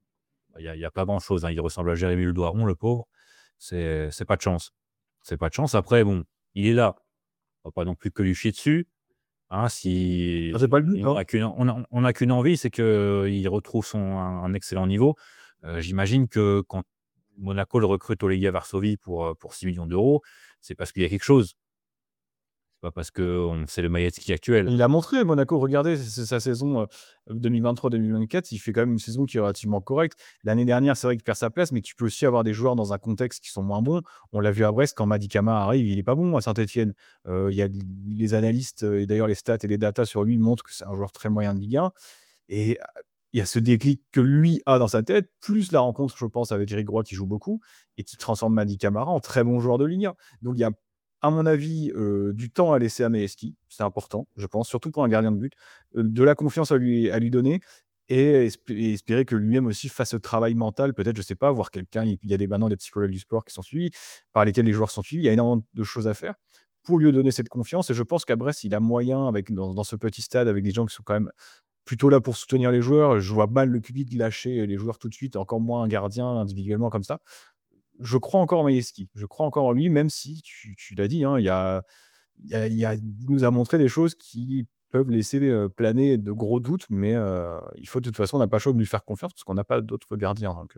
il y a il y a pas grand chose, hein. Il ressemble à Jérémy Le Doiron, le pauvre. C'est c'est pas de chance. C'est pas de chance. Après bon, il est là. On va pas non plus que lui chier dessus, hein. Ah, Si c'est pas le but, on hein. a qu'une on a on a qu'une envie, c'est qu'il retrouve son un un excellent niveau. Heu, j'imagine que quand Monaco le recrute au Legia Varsovie pour, heu, pour six millions d'euros, c'est parce qu'il y a quelque chose. C'est pas parce qu'on c'est le Maïetzki actuel. Il a montré Monaco, regardez, c'est c'est sa saison, heu, deux mille vingt-trois deux mille vingt-quatre, il fait quand même une saison qui est relativement correcte. L'année dernière, c'est vrai qu'il perd sa place, mais tu peux aussi avoir des joueurs dans un contexte qui sont moins bons. On l'a vu à Brest quand Mady Camara arrive, il est pas bon à Saint-Étienne. Heu, il y a les analystes, heu et d'ailleurs les stats et les datas sur lui montrent que c'est un joueur très moyen de Ligue un et heu, il y a ce déclic que lui a dans sa tête, plus la rencontre, je pense, avec Eric Roy qui joue beaucoup et qui transforme Mady Camara en très bon joueur de Ligue un. Donc il y a, à mon avis, heu, du temps à laisser à Mayeski, c'est important, je pense, surtout pour un gardien de but, heu, de la confiance à lui à lui donner et esp et espérer que lui-même aussi fasse ce travail mental, peut-être, je sais pas, voir quelqu'un. Il y a des maintenant des psychologues du sport qui sont suivis, par lesquels les joueurs sont suivis. Il y a énormément de choses à faire pour lui donner cette confiance et je pense qu'à Brest, il a moyen avec dans dans ce petit stade, avec des gens qui sont quand même plutôt là pour soutenir les joueurs. Je vois mal le public lâcher les joueurs tout de suite, encore moins un gardien individuellement comme ça. Je crois encore en Mayeski, je crois encore en lui, même si tu tu l'as dit, hein, il y a il y a il y a il nous a montré des choses qui peuvent laisser, heu, planer de gros doutes, mais heu, il faut de toute façon, on n'a pas le choix de lui faire confiance parce qu'on n'a pas d'autres gardiens, donc heu,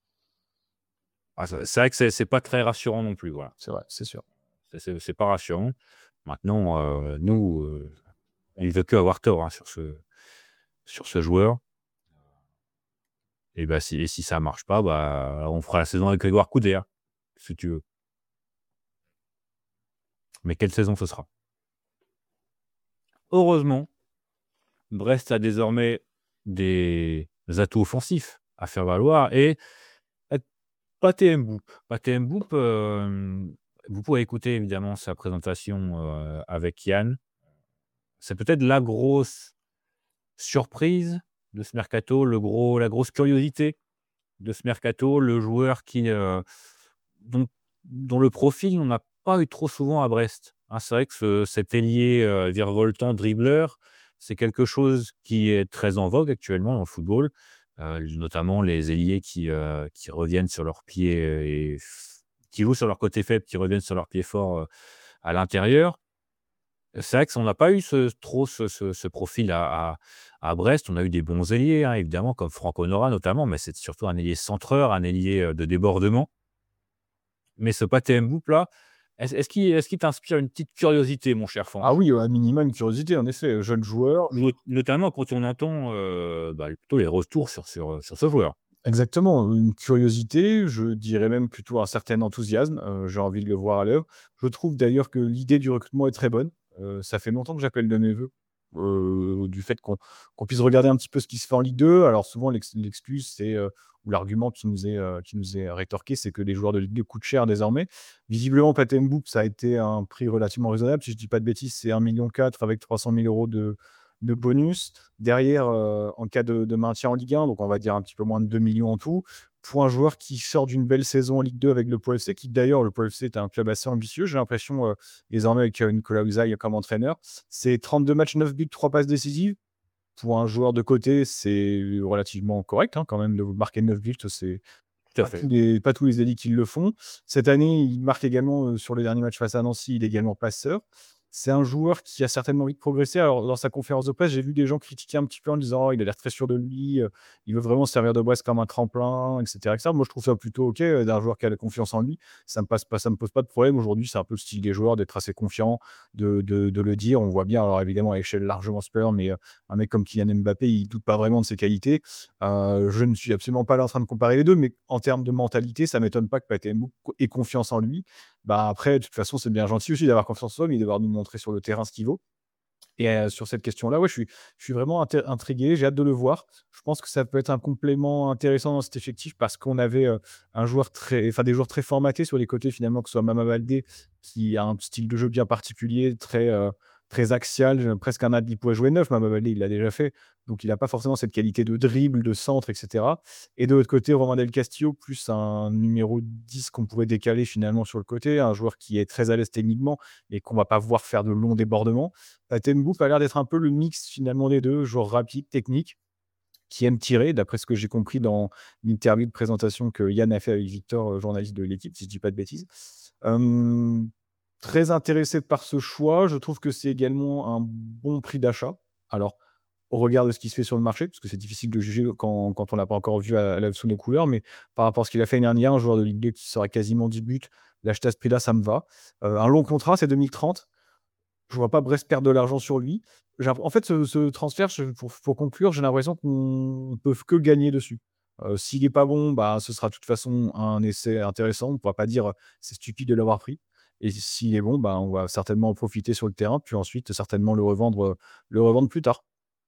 Ah c'est c'est vrai que c'est c'est pas très rassurant non plus, voilà. c'est vrai, c'est sûr. C'est c'est c'est pas rassurant. Maintenant, heu, nous, heu, il veut qu'avoir tort, hein, sur ce sur ce joueur. et bah, si et si ça marche pas, bah, on fera la saison avec Grégoire Couder, si tu veux. Mais quelle saison ce sera? Heureusement, Brest a désormais des atouts offensifs à faire valoir et et Pathé Mboup. Pathé Mboup, hem, vous pourrez écouter évidemment sa présentation, heu, avec Yann. C'est peut-être la grosse surprise de ce mercato, le gros la grosse curiosité de ce mercato, le joueur qui, heu, dont dont le profil on n'a pas eu trop souvent à Brest, hein. C'est vrai que ce cet ailier, heu, virevoltant, dribbleur, c'est quelque chose qui est très en vogue actuellement dans le football, heu, notamment les ailiers qui, heu, qui reviennent sur leurs pieds, heu et f qui jouent sur leur côté faible, qui reviennent sur leurs pieds forts, heu, à l'intérieur. C'est vrai qu'on n'a pas eu ce trop ce ce ce profil à à à Brest. On a eu des bons ailiers, hein, évidemment, comme Franck Honora notamment, mais c'est surtout un ailier centreur, un ailier, heu, de débordement. Mais ce Pathé Mboup là, est-ce est-ce qu'il est-ce qu'il t'inspire une petite curiosité, mon cher Ah Fanch? oui, à minima une curiosité en effet, jeune joueur. Not notamment quand on entend, heu, bah, plutôt les retours sur sur, heu, sur ce joueur. Exactement, une curiosité, je dirais même plutôt un certain enthousiasme, heu, j'ai envie de le voir à l'œuvre. Je trouve d'ailleurs que l'idée du recrutement est très bonne, heu, ça fait longtemps que j'appelle de mes vœux, heu, du fait qu'on qu'on puisse regarder un petit peu ce qui se fait en Ligue deux. Alors souvent l'ex l'excuse c'est, heu, ou l'argument qui nous est, heu, qui nous est rétorqué, c'est que les joueurs de Ligue deux coûtent cher désormais. Visiblement Pathé Mboup, ça a été un prix relativement raisonnable, si je dis pas de bêtises, c'est un million quatre avec trois cent mille euros de de bonus. Derrière, heu, en cas de de maintien en Ligue un, donc on va dire un petit peu moins de deux millions en tout, pour un joueur qui sort d'une belle saison en Ligue deux avec le Pau F C, qui d'ailleurs, le Pau F C est un club assez ambitieux, j'ai l'impression, heu, désormais avec, heu, Nicolas Usaï comme entraîneur. C'est trente-deux matchs, neuf buts, trois passes décisives. Pour un joueur de côté, c'est relativement correct, hein, quand même de marquer neuf buts, c'est Tout à pas tous fait. les pas tous les ailiers qui le font. Cette année, il marque également, heu, sur le dernier match face à Nancy, il est également passeur. C'est un joueur qui a certainement envie de progresser. Alors dans sa conférence de presse, j'ai vu des gens critiquer un petit peu en disant: «Oh, il a l'air très sûr de lui, heu, il veut vraiment se servir de Brest comme un tremplin» et cetera et cetera. Moi, je trouve ça plutôt OK, heu, d'un joueur qui a la confiance en lui. Ça me passe pas ça me pose pas de problème. Aujourd'hui, c'est un peu le style des joueurs d'être assez confiant, de de de le dire. On voit bien, alors évidemment à échelle largement supérieure, mais, heu, un mec comme Kylian Mbappé, il doute pas vraiment de ses qualités. Heu, je ne suis absolument pas là en train de comparer les deux, mais en termes de mentalité, ça m'étonne pas que Pathé Mboup ait confiance en lui. Bah, après, de toute façon, c'est bien gentil aussi d'avoir confiance en soi, mais il va devoir nous montrer sur le terrain ce qu'il vaut. Et heu, sur cette question-là, ouais, je suis je suis vraiment inté intrigué, j'ai hâte de le voir. Je pense que ça peut être un complément intéressant dans cet effectif parce qu'on avait, heu, un joueur très enfin des joueurs très formatés sur les côtés finalement, que ce soit Mama Baldé qui a un style de jeu bien particulier, très, heu, très axial, heu, presque un il pourrait jouer neuf Mama Baldé, il l'a déjà fait. Donc il a pas forcément cette qualité de dribble, de centre et cetera. Et de l'autre côté, Romain Del Castillo, plus un numéro dix qu'on pourrait décaler finalement sur le côté, un joueur qui est très à l'aise techniquement et qu'on va pas voir faire de longs débordements. Pathé Mboup a l'air d'être un peu le mix finalement des deux, joueur rapide, technique, qui aime tirer, d'après ce que j'ai compris dans l'interview de présentation que Yann a fait avec Victor, heu, journaliste de l'équipe, si je dis pas de bêtises. Hem, Très intéressé par ce choix. Je trouve que c'est également un bon prix d'achat. Alors, au regard de ce qui se fait sur le marché, parce que c'est difficile de juger quand quand on l'a pas encore vu à à l'œuvre sous nos couleurs, mais par rapport à ce qu'il a fait l'année dernière, un joueur de Ligue deux qui sort à quasiment dix buts, l'acheter à ce prix-là, ça me va. Heu, un long contrat, c'est deux mille trente. Je vois pas Brest perdre de l'argent sur lui. J'ai l'imp En fait, ce ce transfert, je pour pour conclure, j'ai l'impression qu'on peut que gagner dessus. Heu, s'il est pas bon, bah, ce sera de toute façon un essai intéressant. On pourra pas dire, heu: «C'est stupide de l'avoir pris» et s'il est bon, bah, on va certainement en profiter sur le terrain, puis ensuite certainement le revendre, heu, le revendre plus tard.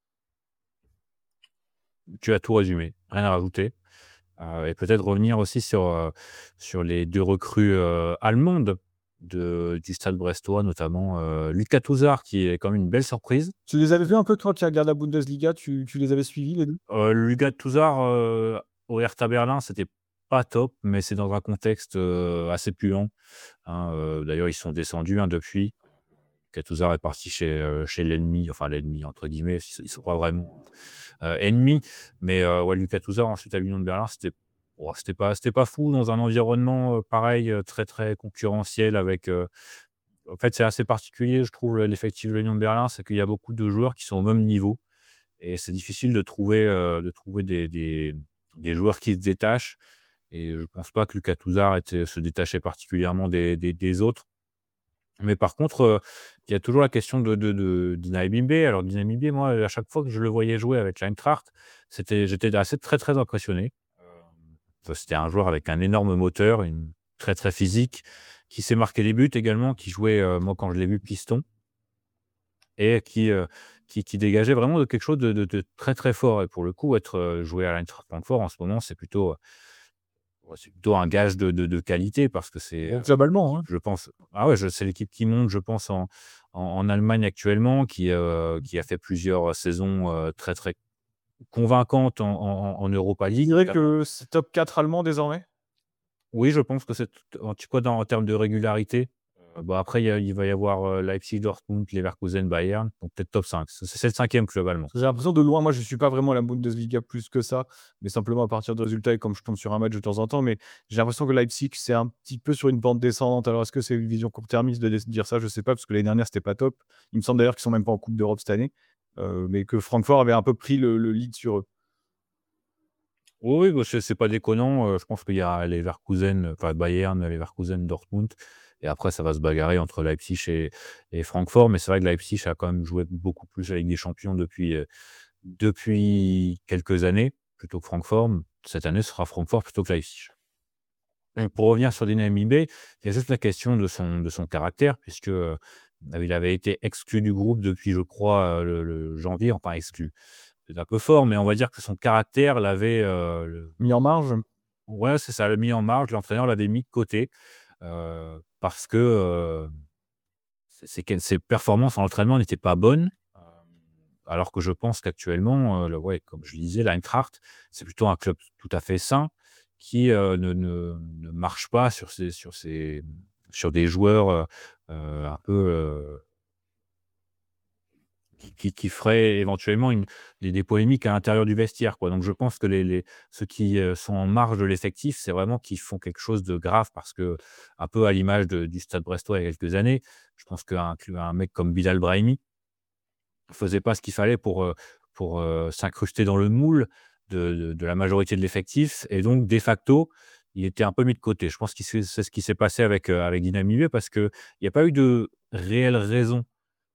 Tu as tout résumé, rien à rajouter. Heu et peut-être revenir aussi sur, heu, sur les deux recrues, heu, allemandes de du Stade brestois, notamment, heu, Lucas Touzard qui est quand même une belle surprise. Tu les avais vus un peu toi qui regardes la Bundesliga, tu tu les avais suivis les deux? Heu, Lucas Touzard, heu, au Hertha Berlin, c'était pas top, mais c'est dans un contexte, heu, assez puant, hein, heu, d'ailleurs ils sont descendus, hein, depuis. Lucas Touzard est parti chez, heu, chez l'ennemi, enfin «l'ennemi» entre guillemets, ils sont ils sont pas vraiment, heu, ennemis, mais heu, ouais, Lucas Touzard ensuite à l'Union de Berlin, c'était oh, c'était pas c'était pas fou dans un environnement, heu, pareil, heu, très, très concurrentiel avec, heu en fait, c'est assez particulier, je trouve, l'effectif de l'Union de Berlin, c'est qu'il y a beaucoup de joueurs qui sont au même niveau et c'est difficile de trouver, heu, de trouver des des des joueurs qui se détachent et je pense pas que Lucas Touzard était se détachait particulièrement des des des autres. Mais par contre, heu, il y a toujours la question de de de d'Inae Bimbe. Alors d'Inae Bimbe, moi, à chaque fois que je le voyais jouer avec l'Eintracht, c'était j'étais assez très, très impressionné. Enfin, c'était un joueur avec un énorme moteur, une très, très physique, qui sait marquer des buts également, qui jouait, heu, moi quand je l'ai vu piston et qui, heu, qui qui dégageait vraiment de quelque chose de de de très, très fort et pour le coup être, heu, jouer à l'Eintracht Francfort en ce moment, c'est plutôt, heu, ouais, c'est plutôt un gage de de de qualité parce que c'est, Bon, heu, globalement, hein. je pense ah ouais, je c'est l'équipe qui monte, je pense en en en Allemagne actuellement qui, heu, qui a fait plusieurs saisons, heu, très, très convaincantes en en en Europa Tu League. dirais que c'est top quatre allemand désormais? Oui, je pense que c'est t en tout cas dans en termes de régularité. Heu, bah, après il y a il va y avoir, heu, Leipzig, Dortmund, Leverkusen, Bayern, donc peut-être top cinq. C'est c'est le cinquième club allemand. J'ai l'impression de loin, moi je suis pas vraiment la Bundesliga plus que ça, mais simplement à partir de résultats et comme je tombe sur un match de temps en temps, mais j'ai l'impression que Leipzig, c'est un petit peu sur une pente descendante. Alors est-ce que c'est une vision court-termiste de dé dire ça? Je sais pas, parce que l'année dernière, c'était pas top. Il me semble d'ailleurs qu'ils sont même pas en coupe d'Europe cette année, heu, mais que Francfort avait un peu pris le le lead sur eux. Oui, oui, bah, c'est c'est pas déconnant, heu, je pense qu'il y a Leverkusen, enfin Bayern, Leverkusen, Dortmund et après ça va se bagarrer entre Leipzig et et Francfort, mais c'est vrai que Leipzig a quand même joué beaucoup plus la Ligue des Champions depuis, heu, depuis quelques années, plutôt que Francfort. Cette année, ce sera Francfort plutôt que Leipzig. Et pour revenir sur Dynamo B, il y a juste la question de son de son caractère puisque, heu, il avait été exclu du groupe depuis, je crois, heu, le le janvier, enfin exclu. C'est un peu fort, mais on va dire que son caractère l'avait, heu, le Mis en marge? ouais, c'est ça, l'a mis en marge, l'entraîneur l'avait mis de côté, heu, parce que, heu, ses ses quel ses performances en entraînement n'étaient pas bonnes. Hem, alors que je pense qu'actuellement, heu, le ouais, comme je le disais, l'Eintracht, c'est plutôt un club tout à fait sain qui, heu, ne ne ne marche pas sur ses sur ses sur des joueurs, heu heu, un peu, heu qui qui qui ferait éventuellement une des des polémiques à l'intérieur du vestiaire, quoi. Donc je pense que les les ceux qui, heu, sont en marge de l'effectif, c'est vraiment qu'ils font quelque chose de grave parce que, un peu à l'image de du Stade Brestois il y a quelques années, je pense qu'un cl un mec comme Bilal Brahimi faisait pas ce qu'il fallait pour, heu pour, heu, s'incruster dans le moule de de de la majorité de l'effectif et donc de facto, il était un peu mis de côté. Je pense que c'est c'est ce qui s'est passé avec, heu, avec Dynamo B parce qu'il y a pas eu de réelle raison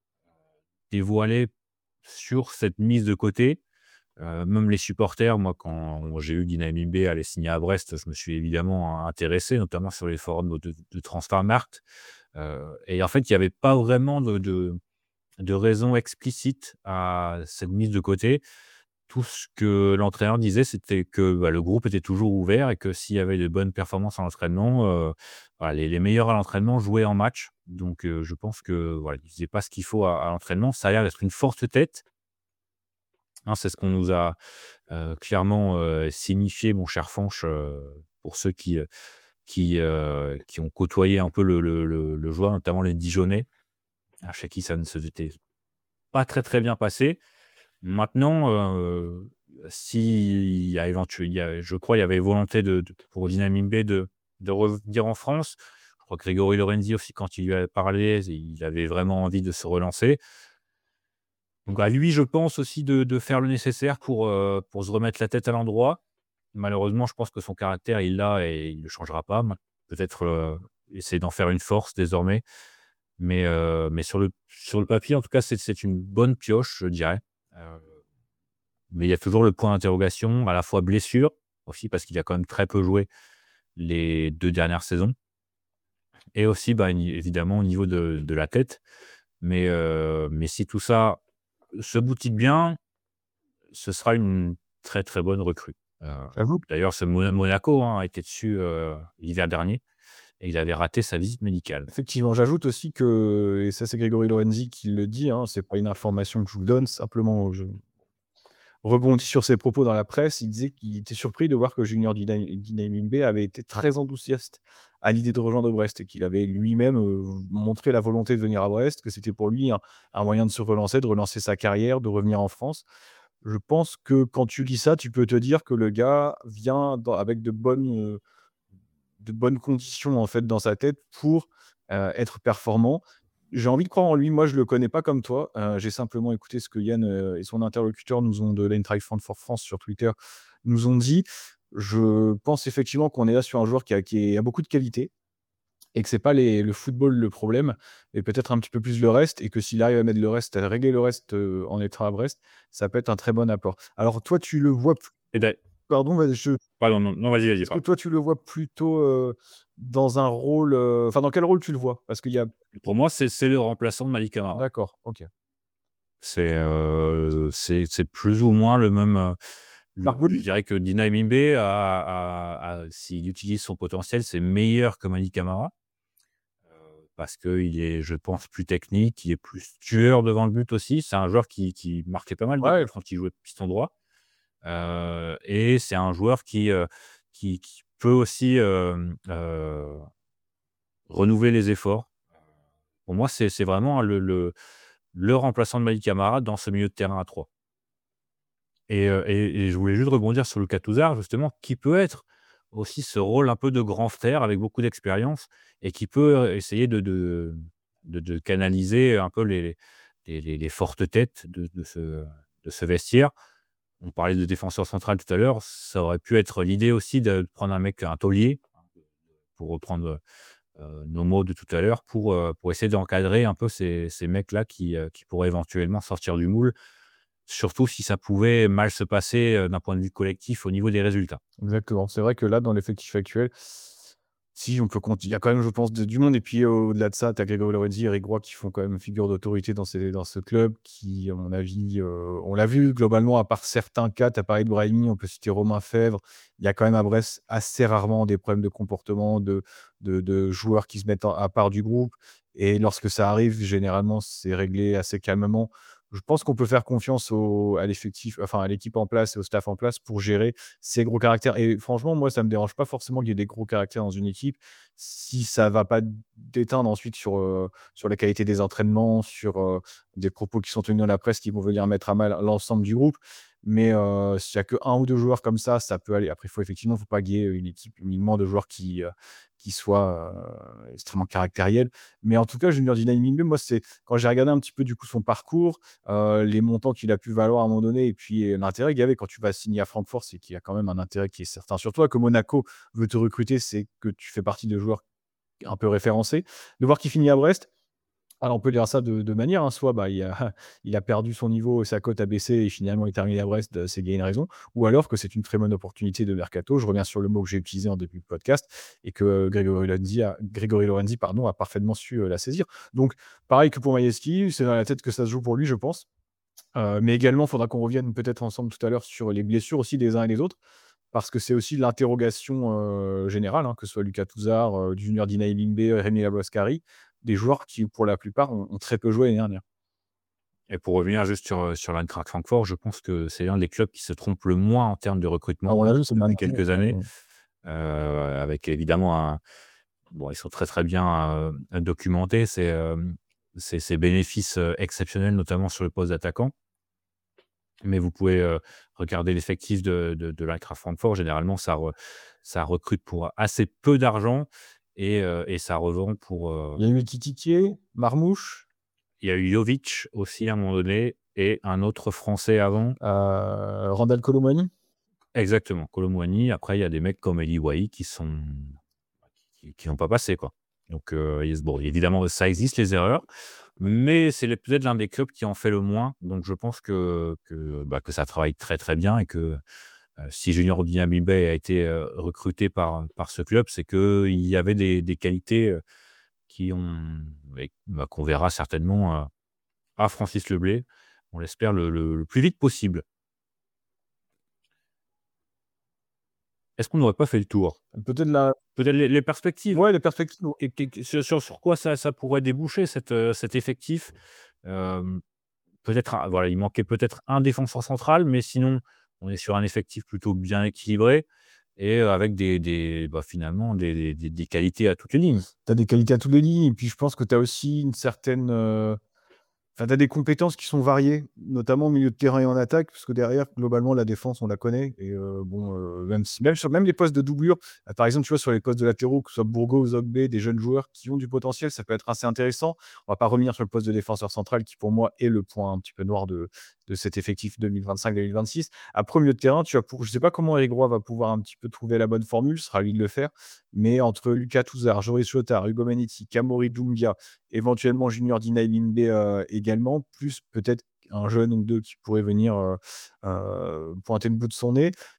dévoilée sur cette mise de côté. Heu, même les supporters, moi, quand j'ai eu Dynamo B aller signer à Brest, je me suis évidemment intéressé, notamment sur les forums de de Transfermarkt, heu et en fait, il y avait pas vraiment de de de raison explicite à cette mise de côté. Tout ce que l'entraîneur disait, c'était que, bah, le groupe était toujours ouvert et que s'il y avait de bonnes performances à l'entraînement, heu, voilà, les les meilleurs à l'entraînement jouaient en match. Donc heu, je pense que, voilà, il faisait pas ce qu'il faut à à l'entraînement. Ça a l'air d'être une forte tête, hein, c'est ce qu'on nous a, heu, clairement, heu, signifié, mon cher Fanch, heu, pour ceux qui, heu, qui, heu, qui ont côtoyé un peu le le le le joueur, notamment les Dijonnais, ah, chez qui ça ne s'était pas très, très bien passé. Maintenant, heu, s'il y a éventu il y a je crois, il y avait volonté de de pour Dynamo B de de revenir en France. Je crois que Grégory Lorenzi aussi, quand il lui a parlé, il avait vraiment envie de se relancer. Donc à lui, je pense aussi de de faire le nécessaire pour, heu, pour se remettre la tête à l'endroit. Malheureusement, je pense que son caractère, il l'a et il ne le changera pas. Ma peut-être, heu, essayer d'en faire une force désormais. Mais, heu, mais sur le sur le papier, en tout cas, c'est c'est une bonne pioche, je dirais. Heu, mais il y a toujours le point d'interrogation, à la fois blessure, aussi parce qu'il a quand même très peu joué les deux dernières saisons et aussi, bah, ni évidemment au niveau de de la tête. Mais, heu, mais si tout ça se goupille bien, ce sera une très, très bonne recrue. Heu, J'avoue. d'ailleurs, ce Mona Monaco, hein, a été dessus, heu, l'hiver dernier et il avait raté sa visite médicale. Effectivement, j'ajoute aussi que et ça c'est Grégory Lorenzi qui le dit, hein, c'est pas une information que je vous donne, simplement je rebondis sur ses propos dans la presse. Il disait qu'il était surpris de voir que Junior Dyna Dynamite avait été très enthousiaste à l'idée de rejoindre Brest et qu'il avait lui-même, heu, montré la volonté de venir à Brest, que c'était pour lui un un moyen de se relancer, de relancer sa carrière, de revenir en France. Je pense que quand tu lis ça, tu peux te dire que le gars vient dans avec de bonnes, heu, de bonnes conditions, en fait, dans sa tête pour, heu, être performant. J'ai envie de croire en lui. Moi, je le connais pas comme toi. Heu, j'ai simplement écouté ce que Yann, heu, et son interlocuteur nous ont de l'Eintracht Francfort France sur Twitter, nous ont dit. Je pense effectivement qu'on est là sur un joueur qui a qui a beaucoup de qualités et que c'est pas les le football le problème, mais peut-être un petit peu plus le reste et que s'il arrive à mettre le reste, à régler le reste, heu, en étant à Brest, ça peut être un très bon apport. Alors toi, tu le vois Et d'a Pardon, vas je Pardon, non, non, vas-y, vas-y, est-ce que pardon. toi tu le vois plutôt, heu, dans un rôle, heu, enfin dans quel rôle tu le vois? Parce qu'il y a Pour moi, c'est c'est le remplaçant de Malik Camara. d'accord, OK. C'est, heu, c'est c'est plus ou moins le même, heu, le Par contre je dirais que Dina Mimbe a a a s'il utilise son potentiel, c'est meilleur que Malik Camara. Heu, parce qu'il est, je pense, plus technique, il est plus tueur devant le but aussi. C'est un joueur qui qui marquait pas mal de ouais, buts quand il jouait piston droit. Heu et c'est un joueur qui, heu, qui qui peut aussi, hem, heu, renouveler les efforts. Pour moi, c'est c'est vraiment le le le remplaçant de Malik Camara dans ce milieu de terrain à trois. Et heu et et je voulais juste rebondir sur Lucas Touzard justement, qui peut être aussi ce rôle un peu de grand frère avec beaucoup d'expérience et qui peut, heu, essayer de de de de canaliser un peu les les les les fortes têtes de de ce de ce vestiaire. On parlait de défenseur central tout à l'heure, ça aurait pu être l'idée aussi de prendre un mec, un taulier, pour reprendre, heu, nos mots de tout à l'heure, pour, heu, pour essayer d'encadrer un peu ces ces mecs-là qui, heu, qui pourraient éventuellement sortir du moule. Surtout si ça pouvait mal se passer, heu, d'un point de vue collectif au niveau des résultats. exactement. C'est vrai que là, dans l'effectif actuel, si on peut compter, il y a quand même, je pense, de du monde et puis au-delà de ça, tu as Grégory Lorenzi, Eric Roy qui font quand même figure d'autorité dans ces dans ce club qui, à mon avis, heu, on l'a vu globalement, à part certains cas, tu as parlé de Brahimi, on peut citer Romain Fèvre. Il y a quand même à Brest assez rarement des problèmes de comportement, de de de joueurs qui se mettent en à part du groupe et lorsque ça arrive, généralement, c'est réglé assez calmement. Je pense qu'on peut faire confiance au à l'effectif, enfin à l'équipe en place et au staff en place pour gérer ces gros caractères et franchement, moi, ça me dérange pas forcément qu'il y ait des gros caractères dans une équipe, si ça va pas déteindre ensuite sur, heu, sur la qualité des entraînements, sur, heu, des propos qui sont tenus dans la presse qui vont venir mettre à mal l'ensemble du groupe. Mais, heu, s'il y a que un ou deux joueurs comme ça, ça peut aller. Après, il faut effectivement, faut pas qu'il y ait une équipe uniquement de joueurs qui, heu, qui soient, heu, extrêmement caractériels. Mais en tout cas, Junior Dynamite, moi, c'est quand j'ai regardé un petit peu, du coup, son parcours, heu, les montants qu'il a pu valoir à un moment donné et puis, heu, l'intérêt qu'il y avait quand tu vas signer à Francfort, c'est qu'il y a quand même un intérêt qui est certain sur toi. Que Monaco veut te recruter, c'est que tu fais partie des joueurs un peu référencés. De voir qu'il finit à Brest, alors on peut dire ça de deux manières, hein. Soit, bah, il a il a perdu son niveau, sa cote a baissé et finalement il termine à Brest, heu, c'est qu'il y a une raison. Ou alors que c'est une très bonne opportunité de mercato. Je reviens sur le mot que j'ai utilisé en début de podcast et que, heu, Grégory Lorenzi a Grégory Lorenzi, pardon, a parfaitement su, heu, la saisir. Donc pareil que pour Majewski, c'est dans la tête que ça se joue pour lui, je pense. Heu, mais également, il faudra qu'on revienne peut-être ensemble tout à l'heure sur les blessures aussi des uns et des autres, parce que c'est aussi l'interrogation, heu, générale, hein, que ce soit Lucas Touzard, heu, Junior Dina Elimbe, Rémi Labuschagne, des joueurs qui, pour la plupart, ont ont très peu joué l'année dernière. Et pour revenir juste sur, heu, sur l'Eintracht Francfort, je pense que c'est l'un des clubs qui se trompe le moins en termes de À recrutement mon avis, c'est le depuis même. quelques années. Mmh. Heu, avec évidemment un bon, ils sont très, très bien, heu, documentés, ces, hem, ces ces bénéfices, heu, exceptionnels, notamment sur le poste d'attaquant. Mais vous pouvez, heu, regarder l'effectif de de de l'Eintracht Francfort. Généralement, ça re ça recrute pour assez peu d'argent et heu et ça revend pour, heu Il y a eu Ekitike, Marmouche, il y a eu Jovic aussi à un moment donné et un autre Français avant. heu, Randal Kolo Muani. Exactement, Kolo Muani. Après, il y a des mecs comme Eli Wahi qui sont qui qui n'ont pas passé, quoi. Donc, heu, il bon, évidemment, ça existe les erreurs, mais c'est le peut-être l'un des clubs qui en fait le moins. Donc je pense que que, bah, que ça travaille très, très bien et que, heu, si Junior Diamibé a été, heu, recruté par, par ce club, c'est qu'il y avait des des qualités, heu, qui ont et bah, qu'on verra certainement, heu, à Francis Leblay. On l'espère le le le plus vite possible. Est-ce qu'on n'aurait pas fait le tour? Peut-être la Peut-être les les perspectives? ouais, les perspectives. Et et que sur sur sur quoi ça ça pourrait déboucher cet, heu, cet effectif? Hem, peut-être un voilà, il manquait peut-être un défenseur central, mais sinon, on est sur un effectif plutôt bien équilibré et heu, avec des des bah, finalement des des des qualités à toutes les lignes. Tu as des qualités à tous les lignes et puis je pense que tu as aussi une certaine, heu enfin, tu as des compétences qui sont variées, notamment au milieu de terrain et en attaque, parce que derrière, globalement, la défense, on la connaît et heu, bon, heu, même si même sur même les postes de doublure, heu, par exemple, tu vois, sur les postes de latéraux, que ce soit Bourgault ou Zogby, des jeunes joueurs qui ont du potentiel, ça peut être assez intéressant. On va pas revenir sur le poste de défenseur central qui, pour moi, est le point un petit peu noir de de cet effectif deux mille vingt-cinq deux mille vingt-six. Après, au milieu de terrain, tu vas pour je sais pas comment Eric Roy va pouvoir un petit peu trouver la bonne formule, ce sera à lui de le faire, mais entre Lucas Touzard, Joris Chotard, Hugo Manetti, Kamori Doumbia, éventuellement Junior Dina Elimbe, heu, également, plus peut-être un jeune ou deux qui pourrait venir, heu heu, pointer le bout de son nez.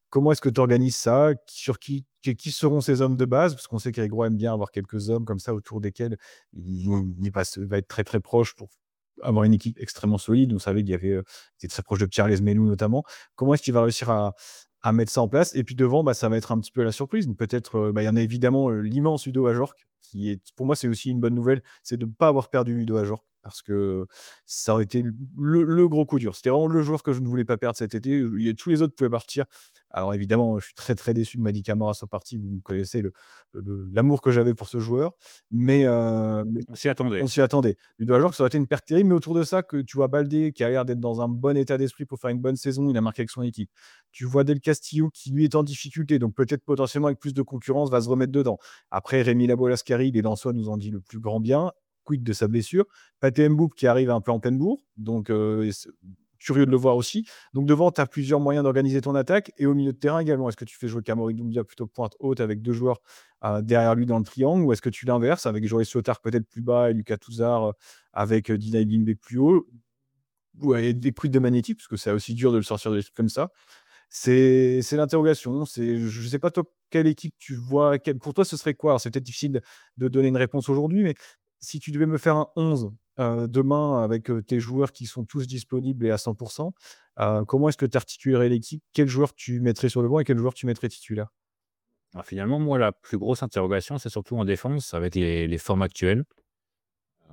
Comment est-ce que tu organises ça? Qui sur qui qui qui seront ces hommes de base? Parce qu'on sait qu'Eric Roy aime bien avoir quelques hommes comme ça autour desquels il il va se va être très, très proche pour avoir une équipe extrêmement solide. On savait qu'il y avait, heu, il était très proche de Pierre Lesmelou notamment. Comment est-ce qu'il va réussir à à mettre ça en place? Et puis devant, bah, ça va être un petit peu la surprise. Peut-être, heu, bah, il y en a évidemment, heu, l'immense Udo Ajorc qui est pour moi, c'est aussi une bonne nouvelle, c'est de ne pas avoir perdu Udo Ajorc parce que ça aurait été le le gros coup dur. C'était vraiment le joueur que je ne voulais pas perdre cet été. Il y a tous les autres pouvaient partir. Alors évidemment, je suis très, très déçu que Mady Camara soit parti. Vous connaissez le le l'amour que j'avais pour ce joueur, mais heu, mais On s'y attendait. on s'y attendait. Ludo Ajorc, ça aurait été une perte terrible, mais autour de ça, que tu vois Baldé qui a l'air d'être dans un bon état d'esprit pour faire une bonne saison, il a marqué avec son équipe. Tu vois Del Castillo qui lui est en difficulté, donc peut-être potentiellement avec plus de concurrence va se remettre dedans. Après Rémi Labo-Lascari, les Lensois nous en dit le plus grand bien. Quid de sa blessure? Pathé Mboup qui arrive un peu en pleine bourre, donc heu, c'est curieux de le voir aussi. Donc devant, tu as plusieurs moyens d'organiser ton attaque et au milieu de terrain également. Est-ce que tu fais jouer Kamori Doumbia plutôt pointe haute avec deux joueurs euh, derrière lui dans le triangle ou est-ce que tu l'inverses avec Joris Sotard peut-être plus bas et Lucas Touzard euh, avec euh, Dinaï Bimbe plus haut ou euh, des quid de Magnéti parce que c'est aussi dur de le sortir de l'esprit comme ça. C'est c'est l'interrogation. C'est je ne sais pas toi quelle équipe tu vois. Quelle, pour toi, ce serait quoi? Alors, c'est peut-être difficile de, de donner une réponse aujourd'hui, mais si tu devais me faire un onze euh, demain avec euh, tes joueurs qui sont tous disponibles et à cent pour cent, euh, comment est-ce que tu articulerais l'équipe? Quel joueur tu mettrais sur le banc et quel joueur tu mettrais titulaire? Alors finalement, moi, la plus grosse interrogation, c'est surtout en défense avec les les formes actuelles. Heu,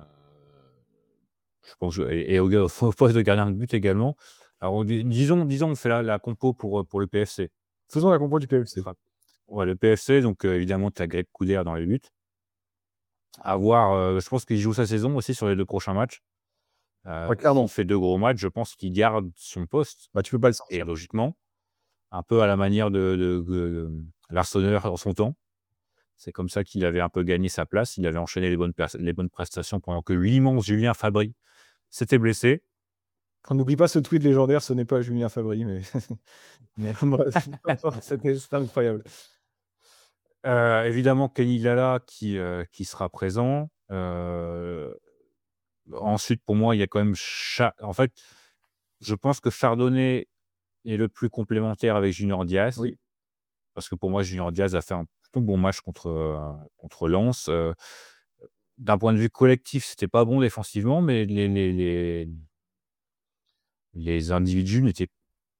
je pense et et au au poste de gardien de but également. Alors dis disons disons on fait la la compo pour, heu, pour le P F C. Faisons la compo du P F C. Ce sera ouais, le P F C donc heu, évidemment tu as Greg Coudert dans les buts. À voir, heu, je pense qu'il joue sa saison aussi sur les deux prochains matchs. Heu, Ouais, s'il clairement. fait deux gros matchs, je pense qu'il garde son poste Bah, tu peux pas le et sortir. logiquement, un peu à la manière de de de l'Arsenal en son temps. C'est comme ça qu'il avait un peu gagné sa place. Il avait enchaîné les bonnes pers les bonnes prestations pendant que l'immense Julien Fabry s'était blessé. On n'oublie pas ce tweet légendaire, ce n'est pas Julien Fabry, mais, mais bref, c'était c'était incroyable. Heu, évidemment Kenny Lala qui, heu, qui sera présent. Heu, ensuite pour moi, il y a quand même Cha en fait, je pense que Chardonnay est le plus complémentaire avec Junior Diaz. Oui. Parce que pour moi, Junior Diaz a fait un plutôt bon match contre, heu, contre Lens. Heu, d'un point de vue collectif, c'était pas bon défensivement, mais les les les les individus n'étaient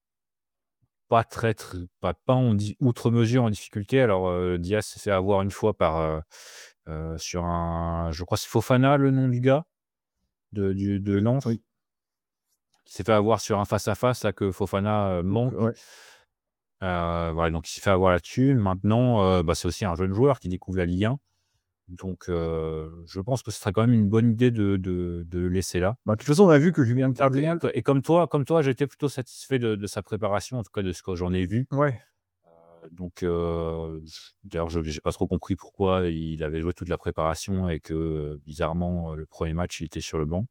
pas très tr pas pas en di outre mesure en difficulté. Alors, heu, Diaz s'est fait avoir une fois par, heu heu, sur un je crois c'est Fofana le nom du gars de du de Lens, Oui. qui s'est fait avoir sur un face à face là que Fofana, heu, Donc, manque. ouais. Heu, voilà donc il s'est fait avoir là-dessus. Maintenant, heu, bah, c'est aussi un jeune joueur qui découvre la Ligue un. Donc, heu, je pense que ce serait quand même une bonne idée de de de le laisser là. Bah, de toute façon, on a vu que Julien Fabry. Gabriel et comme toi comme toi, j'étais plutôt satisfait de de sa préparation, en tout cas de ce que j'en ai vu. Ouais. Donc, heu, d'ailleurs, je j'ai pas trop compris pourquoi il avait joué toute la préparation et que, heu, bizarrement, heu, le premier match, il était sur le banc.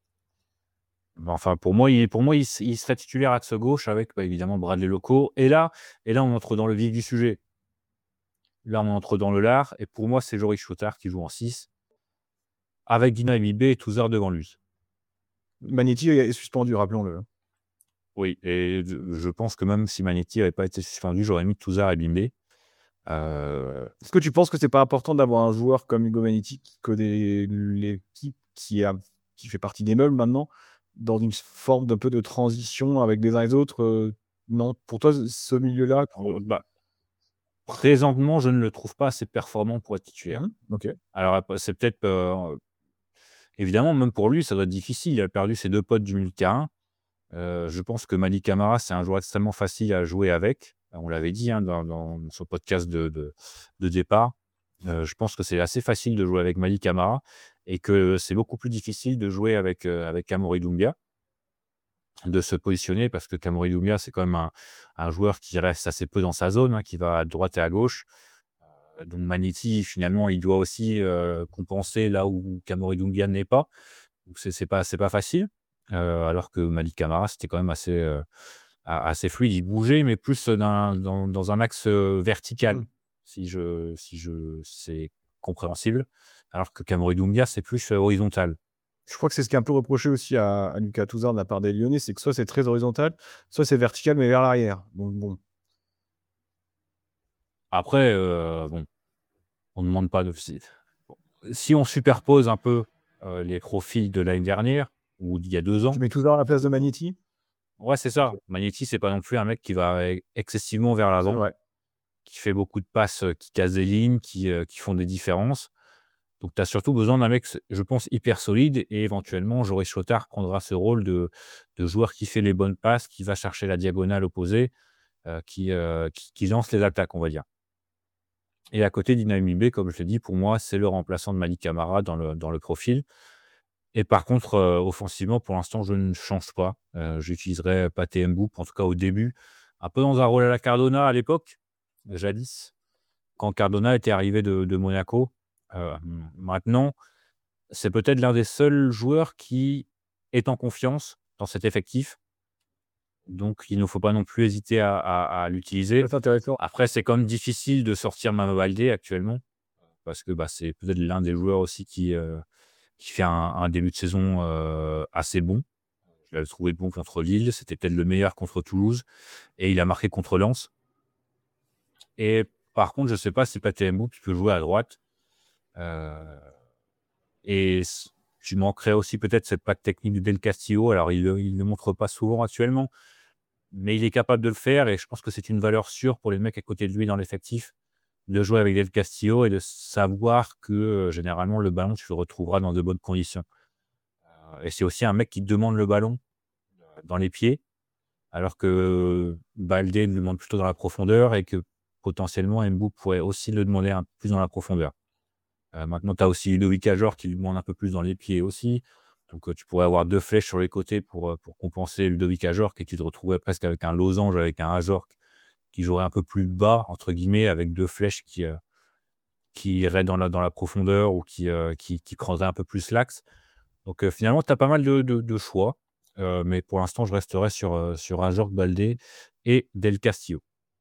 Mais enfin, pour moi, il pour moi, il s il serait titulaire axe gauche avec, bah, évidemment Bradley Loco et là et là, on entre dans le vif du sujet. Là, on entre dans le lard et pour moi, c'est Joris Chotard qui joue en six avec Dina Mibé et Touzard devant lui. Magnéti est suspendu, rappelons-le. Oui et je je pense que même si Manetti avait pas été suspendu, j'aurais mis Touzard et Bimbe. Heu, Est-ce que tu penses que c'est pas important d'avoir un joueur comme Hugo Magnéti qui connaît l'équipe, qui a qui fait partie des meubles maintenant, dans une forme d'un peu de transition avec les uns et les autres, heu, non? Pour toi, ce ce milieu-là. oh, bah, présentement, je ne le trouve pas assez performant pour être titulaire. Mmh. OK. Alors après, c'est peut-être, heu, évidemment, même pour lui, ça doit être difficile. Il a perdu ses deux potes du milieu de terrain. Heu, je pense que Malick Camara, c'est un joueur extrêmement facile à jouer avec. On l'avait dit, hein, dans dans son podcast de de de départ. Heu, je pense que c'est assez facile de jouer avec Malick Camara et que c'est beaucoup plus difficile de jouer avec, heu, avec Amaury Doumbia, de se positionner parce que Amaury Doumbia, c'est quand même un un joueur qui reste assez peu dans sa zone, hein, qui va à droite et à gauche. Heu, donc Manetti, finalement, il doit aussi, heu, compenser là où Amaury Doumbia n'est pas. Donc c'est c'est pas c'est pas facile. Heu, alors que Malick Camara, c'était quand même assez, heu, a assez fluide. Il bougeait, mais plus d'un dans dans un axe, heu, vertical, Mmh. si je si je c'est compréhensible. Alors que Kamori Doumbia, c'est plus, heu, horizontal. Je crois que c'est ce qui est un peu reproché aussi à à Lucas Touzard de la part des Lyonnais, c'est que soit c'est très horizontal, soit c'est vertical mais vers l'arrière. Donc bon. Après, heu, bon, on ne demande pas de si bon, si on superpose un peu, heu, les profils de l'année dernière ou d'il y a deux Tu ans mets Touzard à la place de Magnetti? ouais, c'est ça. Magnetti, c'est pas non plus un mec qui va e excessivement vers C'est l'avant, vrai. qui fait beaucoup de passes, heu, qui cassent des lignes, qui, heu, qui font des différences. Donc tu as surtout besoin d'un mec, s je pense, hyper solide et éventuellement, Joris Chotard prendra ce rôle de de joueur qui fait les bonnes passes, qui va chercher la diagonale opposée, heu, qui, heu, qui qui lance les attaques, on va dire. Et à côté d'Inaim Bey, comme je l'ai dit, pour moi, c'est le remplaçant de Malik Camara dans le dans le profil. Et par contre, heu, offensivement, pour l'instant, je ne change pas. Heu, j'utiliserai Pathé Mboup, en tout cas au début, un peu dans un rôle à la Cardona à l'époque, jadis, quand Cardona était arrivé de de Monaco. Hem, maintenant, c'est peut-être l'un des seuls joueurs qui est en confiance dans cet effectif. Donc il ne faut pas non plus hésiter à à à l'utiliser. C'est intéressant. Après, c'est quand même difficile de sortir Mama Baldé actuellement parce que, bah, c'est peut-être l'un des joueurs aussi qui, heu, qui fait un un début de saison, heu, assez bon. Je l'avais trouvé bon contre Lille, c'était peut-être le meilleur contre Toulouse et il a marqué contre Lens. Et par contre, je sais pas si Pathé Mboup peut jouer à droite, heu et s tu manquerais aussi peut-être cette patte technique de Del Castillo. Alors il le il le montre pas souvent actuellement, mais il est capable de le faire et je pense que c'est une valeur sûre pour les mecs à côté de lui dans l'effectif, de jouer avec Del Castillo et de savoir que, heu, généralement le ballon, tu le retrouveras dans de bonnes conditions. Heu et c'est aussi un mec qui demande le ballon, heu, dans les pieds, alors que Baldé le demande plutôt dans la profondeur et que potentiellement Mboup pourrait aussi le demander un peu plus dans la profondeur. Heu, maintenant tu as aussi Ludovic Ajor qui lui demande un peu plus dans les pieds aussi. Donc, heu, tu pourrais avoir deux flèches sur les côtés pour, heu, pour compenser Ludovic Ajor et tu te retrouverais presque avec un losange avec un Ajor qui jouerait un peu plus «bas» entre guillemets avec deux flèches qui, heu, qui iraient dans la dans la profondeur ou qui, heu, qui qui creuseraient un peu plus l'axe. Donc, heu, finalement, tu as pas mal de de de choix, heu, mais pour l'instant, je resterai sur, heu, sur Ajor, Baldé et Del Castillo.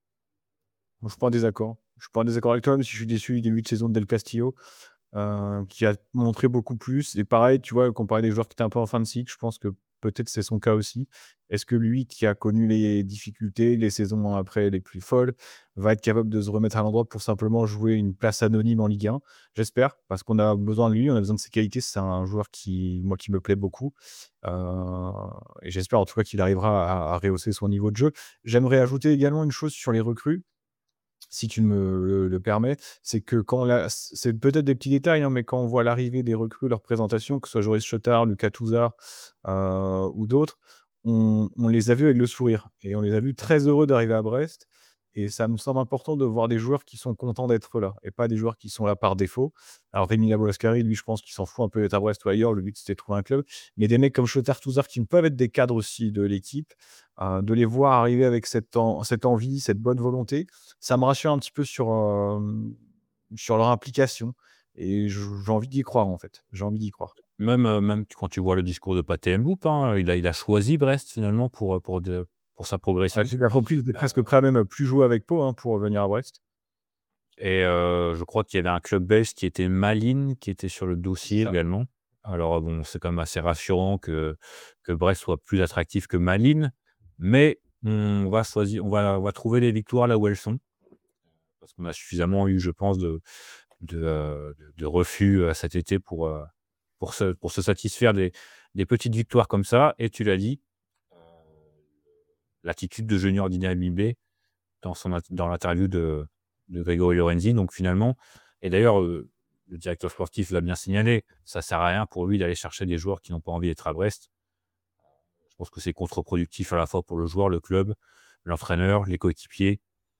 Moi, je suis pas en désaccord. Je suis pas en désaccord avec toi, même si je suis déçu du début de saison de Del Castillo, heu, qui a montré beaucoup plus et pareil, tu vois, comparé des joueurs qui étaient un peu en fin de cycle, je pense que peut-être c'est son cas aussi. Est-ce que lui, qui a connu les difficultés, les saisons après les plus folles, va être capable de se remettre à l'endroit pour simplement jouer une place anonyme en Ligue un? J'espère, parce qu'on a besoin de lui, on a besoin de ses qualités. C'est un joueur qui, moi, qui me plaît beaucoup, heu et j'espère en tout cas qu'il arrivera à à rehausser son niveau de jeu. J'aimerais ajouter également une chose sur les recrues, si tu me le le permets, c'est que quand la c'est peut-être des petits détails, hein, mais quand on voit l'arrivée des recrues, leur présentation, que ce soit Joris Chotard, Lucas Touzard, heu, ou d'autres, on on les a vus avec le sourire et on les a vus très heureux d'arriver à Brest et ça me semble important de voir des joueurs qui sont contents d'être là et pas des joueurs qui sont là par défaut. Alors Rémi Labo-Lascari, lui, je pense qu'il s'en fout un peu d'être à Brest ou ailleurs, le but c'était de trouver un club, mais des mecs comme Chotard, Touzard qui peuvent être des cadres aussi de l'équipe, heu, de les voir arriver avec cette en cette envie, cette bonne volonté, ça me rassure un petit peu sur, hem, sur leur implication et je j'ai envie d'y croire, en fait. J'ai envie d'y croire. Même, heu, même quand tu vois le discours de Pathé Mboup, hein, il a il a choisi Brest finalement pour, heu, pour de pour sa Ah, progression. j'ai bien compris, ils étaient presque prêts à même plus jouer avec Pau, hein, pour venir à Brest. Et heu, je crois qu'il y avait un club belge qui était Malines, qui était sur le C'est dossier ça. également. Alors bon, c'est quand même assez rassurant que que Brest soit plus attractif que Malines, mais on va choisir on va on va trouver les victoires là où elles sont. Parce qu'on a suffisamment eu, je pense, de de, heu, de de refus, heu, cet été pour, heu, pour se pour se satisfaire des des petites victoires comme ça et tu l'as dit, heu, l'attitude de Junior Dinamitbé dans son int dans l'interview de de Grégory Lorenzi. Donc finalement et d'ailleurs, heu, le directeur sportif l'a bien signalé, ça sert à rien pour lui d'aller chercher des joueurs qui n'ont pas envie d'être à Brest. Je pense que c'est contre-productif à la fois pour le joueur, le club, l'entraîneur, les coéquipiers.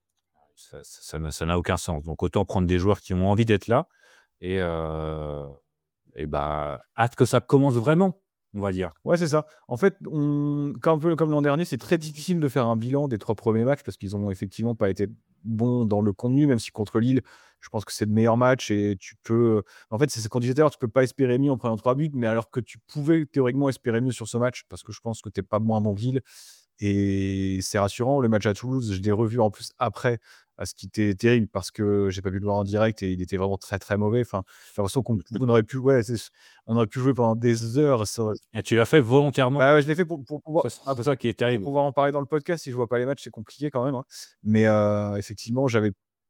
Ça ça ça n'a ça n'a aucun sens. Donc autant prendre des joueurs qui ont envie d'être là et heu et bah, hâte que ça commence vraiment, on va dire. Ouais, c'est ça. En fait, on comme un peu comme l'an dernier, c'est très difficile de faire un bilan des trois premiers matchs parce qu'ils ont effectivement pas été bons dans le contenu, même si contre Lille, je pense que c'est le meilleur match et tu peux en fait, c'est ce qu'on disait tout à l'heure, tu peux pas espérer mieux en prenant trois buts, mais alors que tu pouvais théoriquement espérer mieux sur ce match parce que je pense que tu es pas moins bon que Lille et c'est rassurant. Le match à Toulouse, je l'ai revu en plus après, à ce qui était terrible parce que j'ai pas pu le voir en direct et il était vraiment très, très mauvais. Enfin, j'ai l'impression qu'on on aurait pu ouais, c'est on aurait pu jouer pendant des heures, ça aurait Et tu l'as fait volontairement. bah, ouais, je l'ai fait pour pour pouvoir Ça, c'est un peu ça qui est pour terrible. pouvoir en parler dans le podcast. Si je vois pas les matchs, c'est compliqué quand même, hein. Mais heu, effectivement, j'avais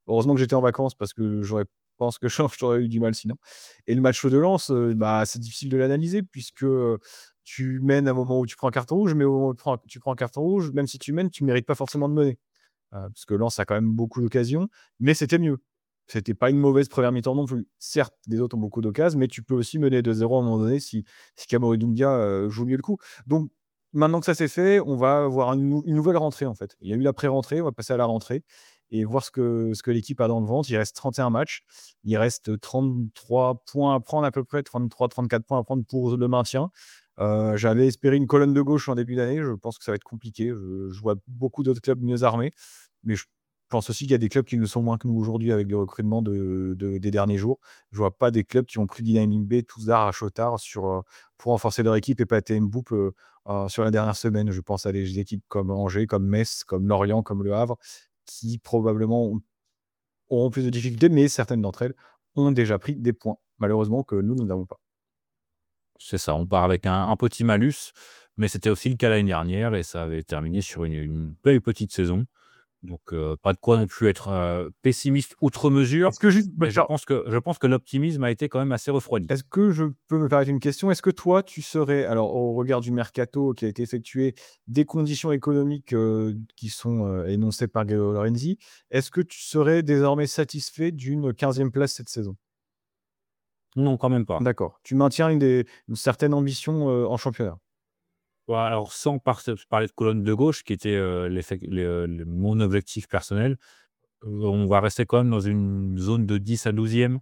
Heureusement que j'étais en vacances parce que j'aurais pense que j'aurais eu du mal sinon. Et le match de Lens, heu, bah, c'est difficile de l'analyser puisque, heu, tu mènes à un moment où tu prends un carton rouge, mais au moment où tu prends tu prends un carton rouge, même si tu mènes, tu mérites pas forcément de mener. Heu, parce que Lens a quand même beaucoup d'occasions, mais c'était mieux. C'était pas une mauvaise première mi-temps non plus. Certes, les autres ont beaucoup d'occasions, mais tu peux aussi mener deux zéro à un moment donné si si Kamori Doumbia, heu, joue mieux le coup. Donc maintenant que ça c'est fait, on va avoir une nou une nouvelle rentrée, en fait. Il y a eu la pré-rentrée, on va passer à la rentrée et voir ce que ce que l'équipe a dans le ventre. Il reste trente et un matchs. Il reste trente-trois points à prendre à peu près, trente-trois trente-quatre points à prendre pour le maintien. Heu, j'avais espéré une colonne de gauche en début d'année. Je pense que ça va être compliqué. Je je vois beaucoup d'autres clubs mieux armés, mais je pense aussi qu'il y a des clubs qui le sont moins que nous aujourd'hui avec le recrutement de de des derniers jours. Je vois pas des clubs qui ont pris Dynamic B tous arts à chotard sur, heu, pour renforcer leur équipe et pâter une boucle, heu heu, sur la dernière semaine. Je pense à des équipes comme Angers, comme Metz, comme Lorient, comme Le Havre, qui probablement ont auront plus de difficultés, mais certaines d'entre elles ont déjà pris des points, malheureusement que nous, nous n'avons pas. C'est ça, on part avec un un petit malus, mais c'était aussi le cas l'année dernière et ça avait terminé sur une une belle petite saison. Donc heu, pas de quoi non plus être, heu, pessimiste outre mesure, Est-ce que juste bah, mais je pense que je pense que l'optimisme a été quand même assez refroidi. est-ce que je peux me permettre une question? Est-ce que toi, tu serais alors au regard du mercato qui a été effectué, des conditions économiques, heu, qui sont, heu, énoncées par Geo Lorenzi, est-ce que tu serais désormais satisfait d'une quinzième place cette saison? Non, quand même pas. D'accord. Tu maintiens une des une certaine ambition, heu, en championnat? Ouais, alors sans par parler de colonne de gauche qui était, heu, l'effec le le mon objectif personnel, heu, on va rester quand même dans une zone de dix à douzième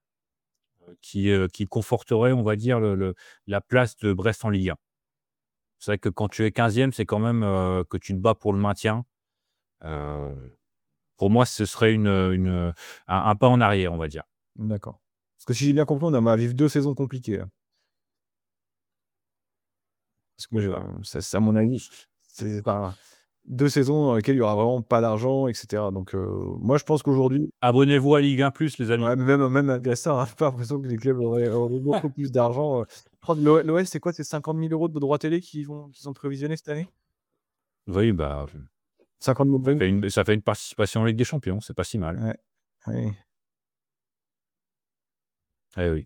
qui, heu, qui conforterait, on va dire, le le la place de Brest en Ligue un. C'est vrai que quand tu es quinzième, c'est quand même, heu, que tu te bats pour le maintien. Heu, pour moi, ce serait une, une, un un pas en arrière, on va dire. D'accord. Parce que si j'ai bien compris, on va vivre deux saisons compliquées, là. Parce que, Oui, heu, bah, ça c'est à mon avis, c'est enfin, deux saisons dans lesquelles il y aura vraiment pas d'argent et cetera. Donc, heu, moi je pense qu'aujourd'hui abonnez-vous à Ligue un plus, les amis. ouais, mais même même malgré ça, hein, j'ai pas l'impression que les clubs auraient auraient beaucoup plus d'argent, heu. Je crois que l'O l'O L, c'est quoi? C'est cinquante mille euros de droits télé qui vont qui sont prévisionnés cette année? Oui, bah, cinquante ça mille fait une ça fait une participation en Ligue des champions, c'est pas si mal. ouais, oui. Eh oui,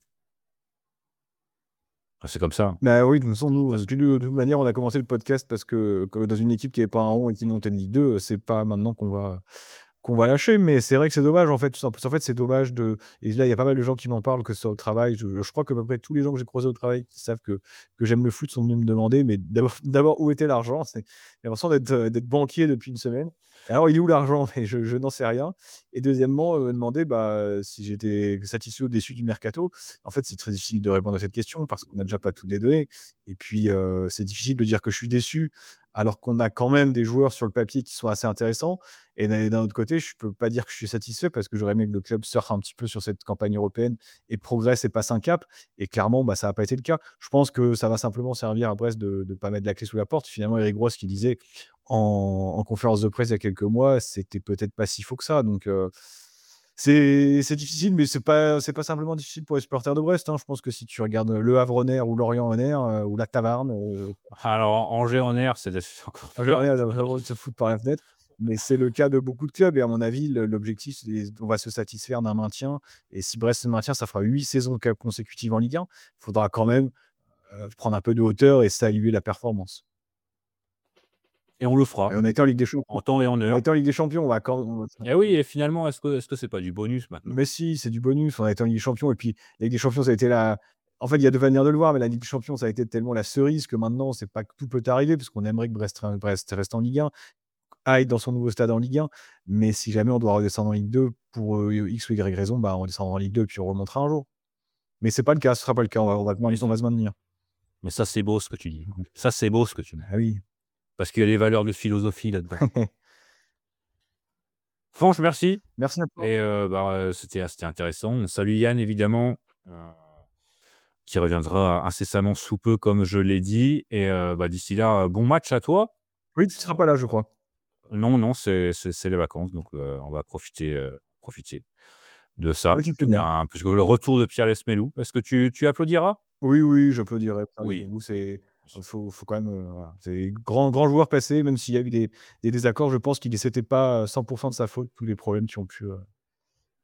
ah, c'est comme ça. Bah, oui, de toute façon, nous, Ça heu, se de de toute manière, on a commencé le podcast parce que que dans une équipe qui avait pas un rond et qui montait de Ligue deux, c'est pas maintenant qu'on va qu'on va lâcher, mais c'est vrai que c'est dommage, en fait, tout simp en fait, c'est dommage de et là, il y a pas mal de gens qui m'en parlent, que ce soit au travail. Je je crois qu'à peu près tous les gens que j'ai croisés au travail qui savent que que j'aime le foot sont venus me demander, mais d'abord d'abord où était l'argent? C'est j'ai l'impression d'être, heu, d'être banquier depuis une semaine. Alors, il est où l'argent? Et je je n'en sais rien et deuxièmement, heu, demander, bah, heu, si j'étais satisfait ou déçu du mercato. En fait, c'est très difficile de répondre à cette question parce qu'on n'a déjà pas toutes les données et puis, heu, c'est difficile de dire que je suis déçu alors qu'on a quand même des joueurs sur le papier qui sont assez intéressants. Et d'un d'un autre côté, je peux pas dire que je suis satisfait parce que j'aurais aimé que le club surfe un petit peu sur cette campagne européenne et progresse et passe un cap. Et clairement, bah, ça n'a pas été le cas. Je pense que ça va simplement servir à Brest de ne pas mettre la clé sous la porte. Finalement, Eric Grosse qui disait en, en conférence de presse il y a quelques mois, c'était peut-être pas si faux que ça. Donc, euh, c'est c'est difficile, mais c'est pas c'est pas simplement difficile pour les supporters de Brest, hein. Je pense que si tu regardes Le Havre-Honner ou Lorient-Honner, heu, ou la Tavarne, heu, alors Angers en air, c'est c'est encore pire. Lorient, ils ont vraiment de se foutre par la fenêtre. Mais c'est le cas de beaucoup de clubs et à mon avis, le l'objectif, c'est on va se satisfaire d'un maintien et si Brest se maintient, ça fera huit saisons ca consécutives en Ligue un. Il faudra quand même, heu, prendre un peu de hauteur et saluer la performance. Et on le Et fera, on a été en Ligue des Champions en temps et en on a heure. été en Ligue des Champions, on va quand on va Et oui, et finalement, est-ce que est-ce que c'est pas du bonus maintenant? mais si, c'est du bonus, on a été en Ligue des Champions et puis la Ligue des Champions, ça a été la en fait, il y a deux manières de le voir, mais la Ligue des Champions, ça a été tellement la cerise que maintenant, c'est pas que tout peut arriver parce qu'on aimerait que Brest re Brest reste en Ligue un, aille dans son nouveau stade en Ligue un, mais si jamais on doit redescendre en Ligue deux pour, heu, X ou Y raison, bah, on redescendra en Ligue deux puis on remontera un jour. Mais c'est pas le cas, ce sera pas le cas, on va on va Mais on va se maintenir. mais ça, c'est beau ce que tu dis. Ça, c'est beau ce que tu dis, Ah oui. parce qu'il y a des valeurs de philosophie là-dedans. Franche, merci Merci à toi. et heu, bah, heu, c'était c'était intéressant. On salue Yann évidemment, heu, qui reviendra incessamment sous peu comme je l'ai dit et heu, bah, d'ici là, heu, bon match à toi. Oui, tu seras pas là, je crois. Non, non, c'est c'est c'est les vacances donc heu, on va profiter, heu, profiter de ça. Oui, tu fais bien. Hein, puisque le retour de Pierre Lesmelou. Est-ce que tu tu applaudiras? Oui, oui, je peux dire Oui. vous c'est faut faut quand même, heu, voilà, c'est grand grand joueur passé, même s'il y a eu des des désaccords, je pense qu'il c'était pas, heu, cent de sa faute, tous les problèmes qui ont pu, heu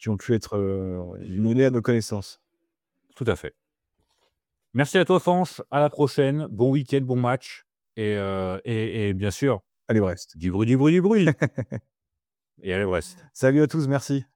qui ont pu être euh, menés à nos connaissances. Tout à fait. Merci à toi, France. À la prochaine. Bon week-end, bon match. Et, euh, et, et bien sûr, Allez, Brest. du bruit, du bruit, du bruit. Et allez, Brest. Salut à tous, merci.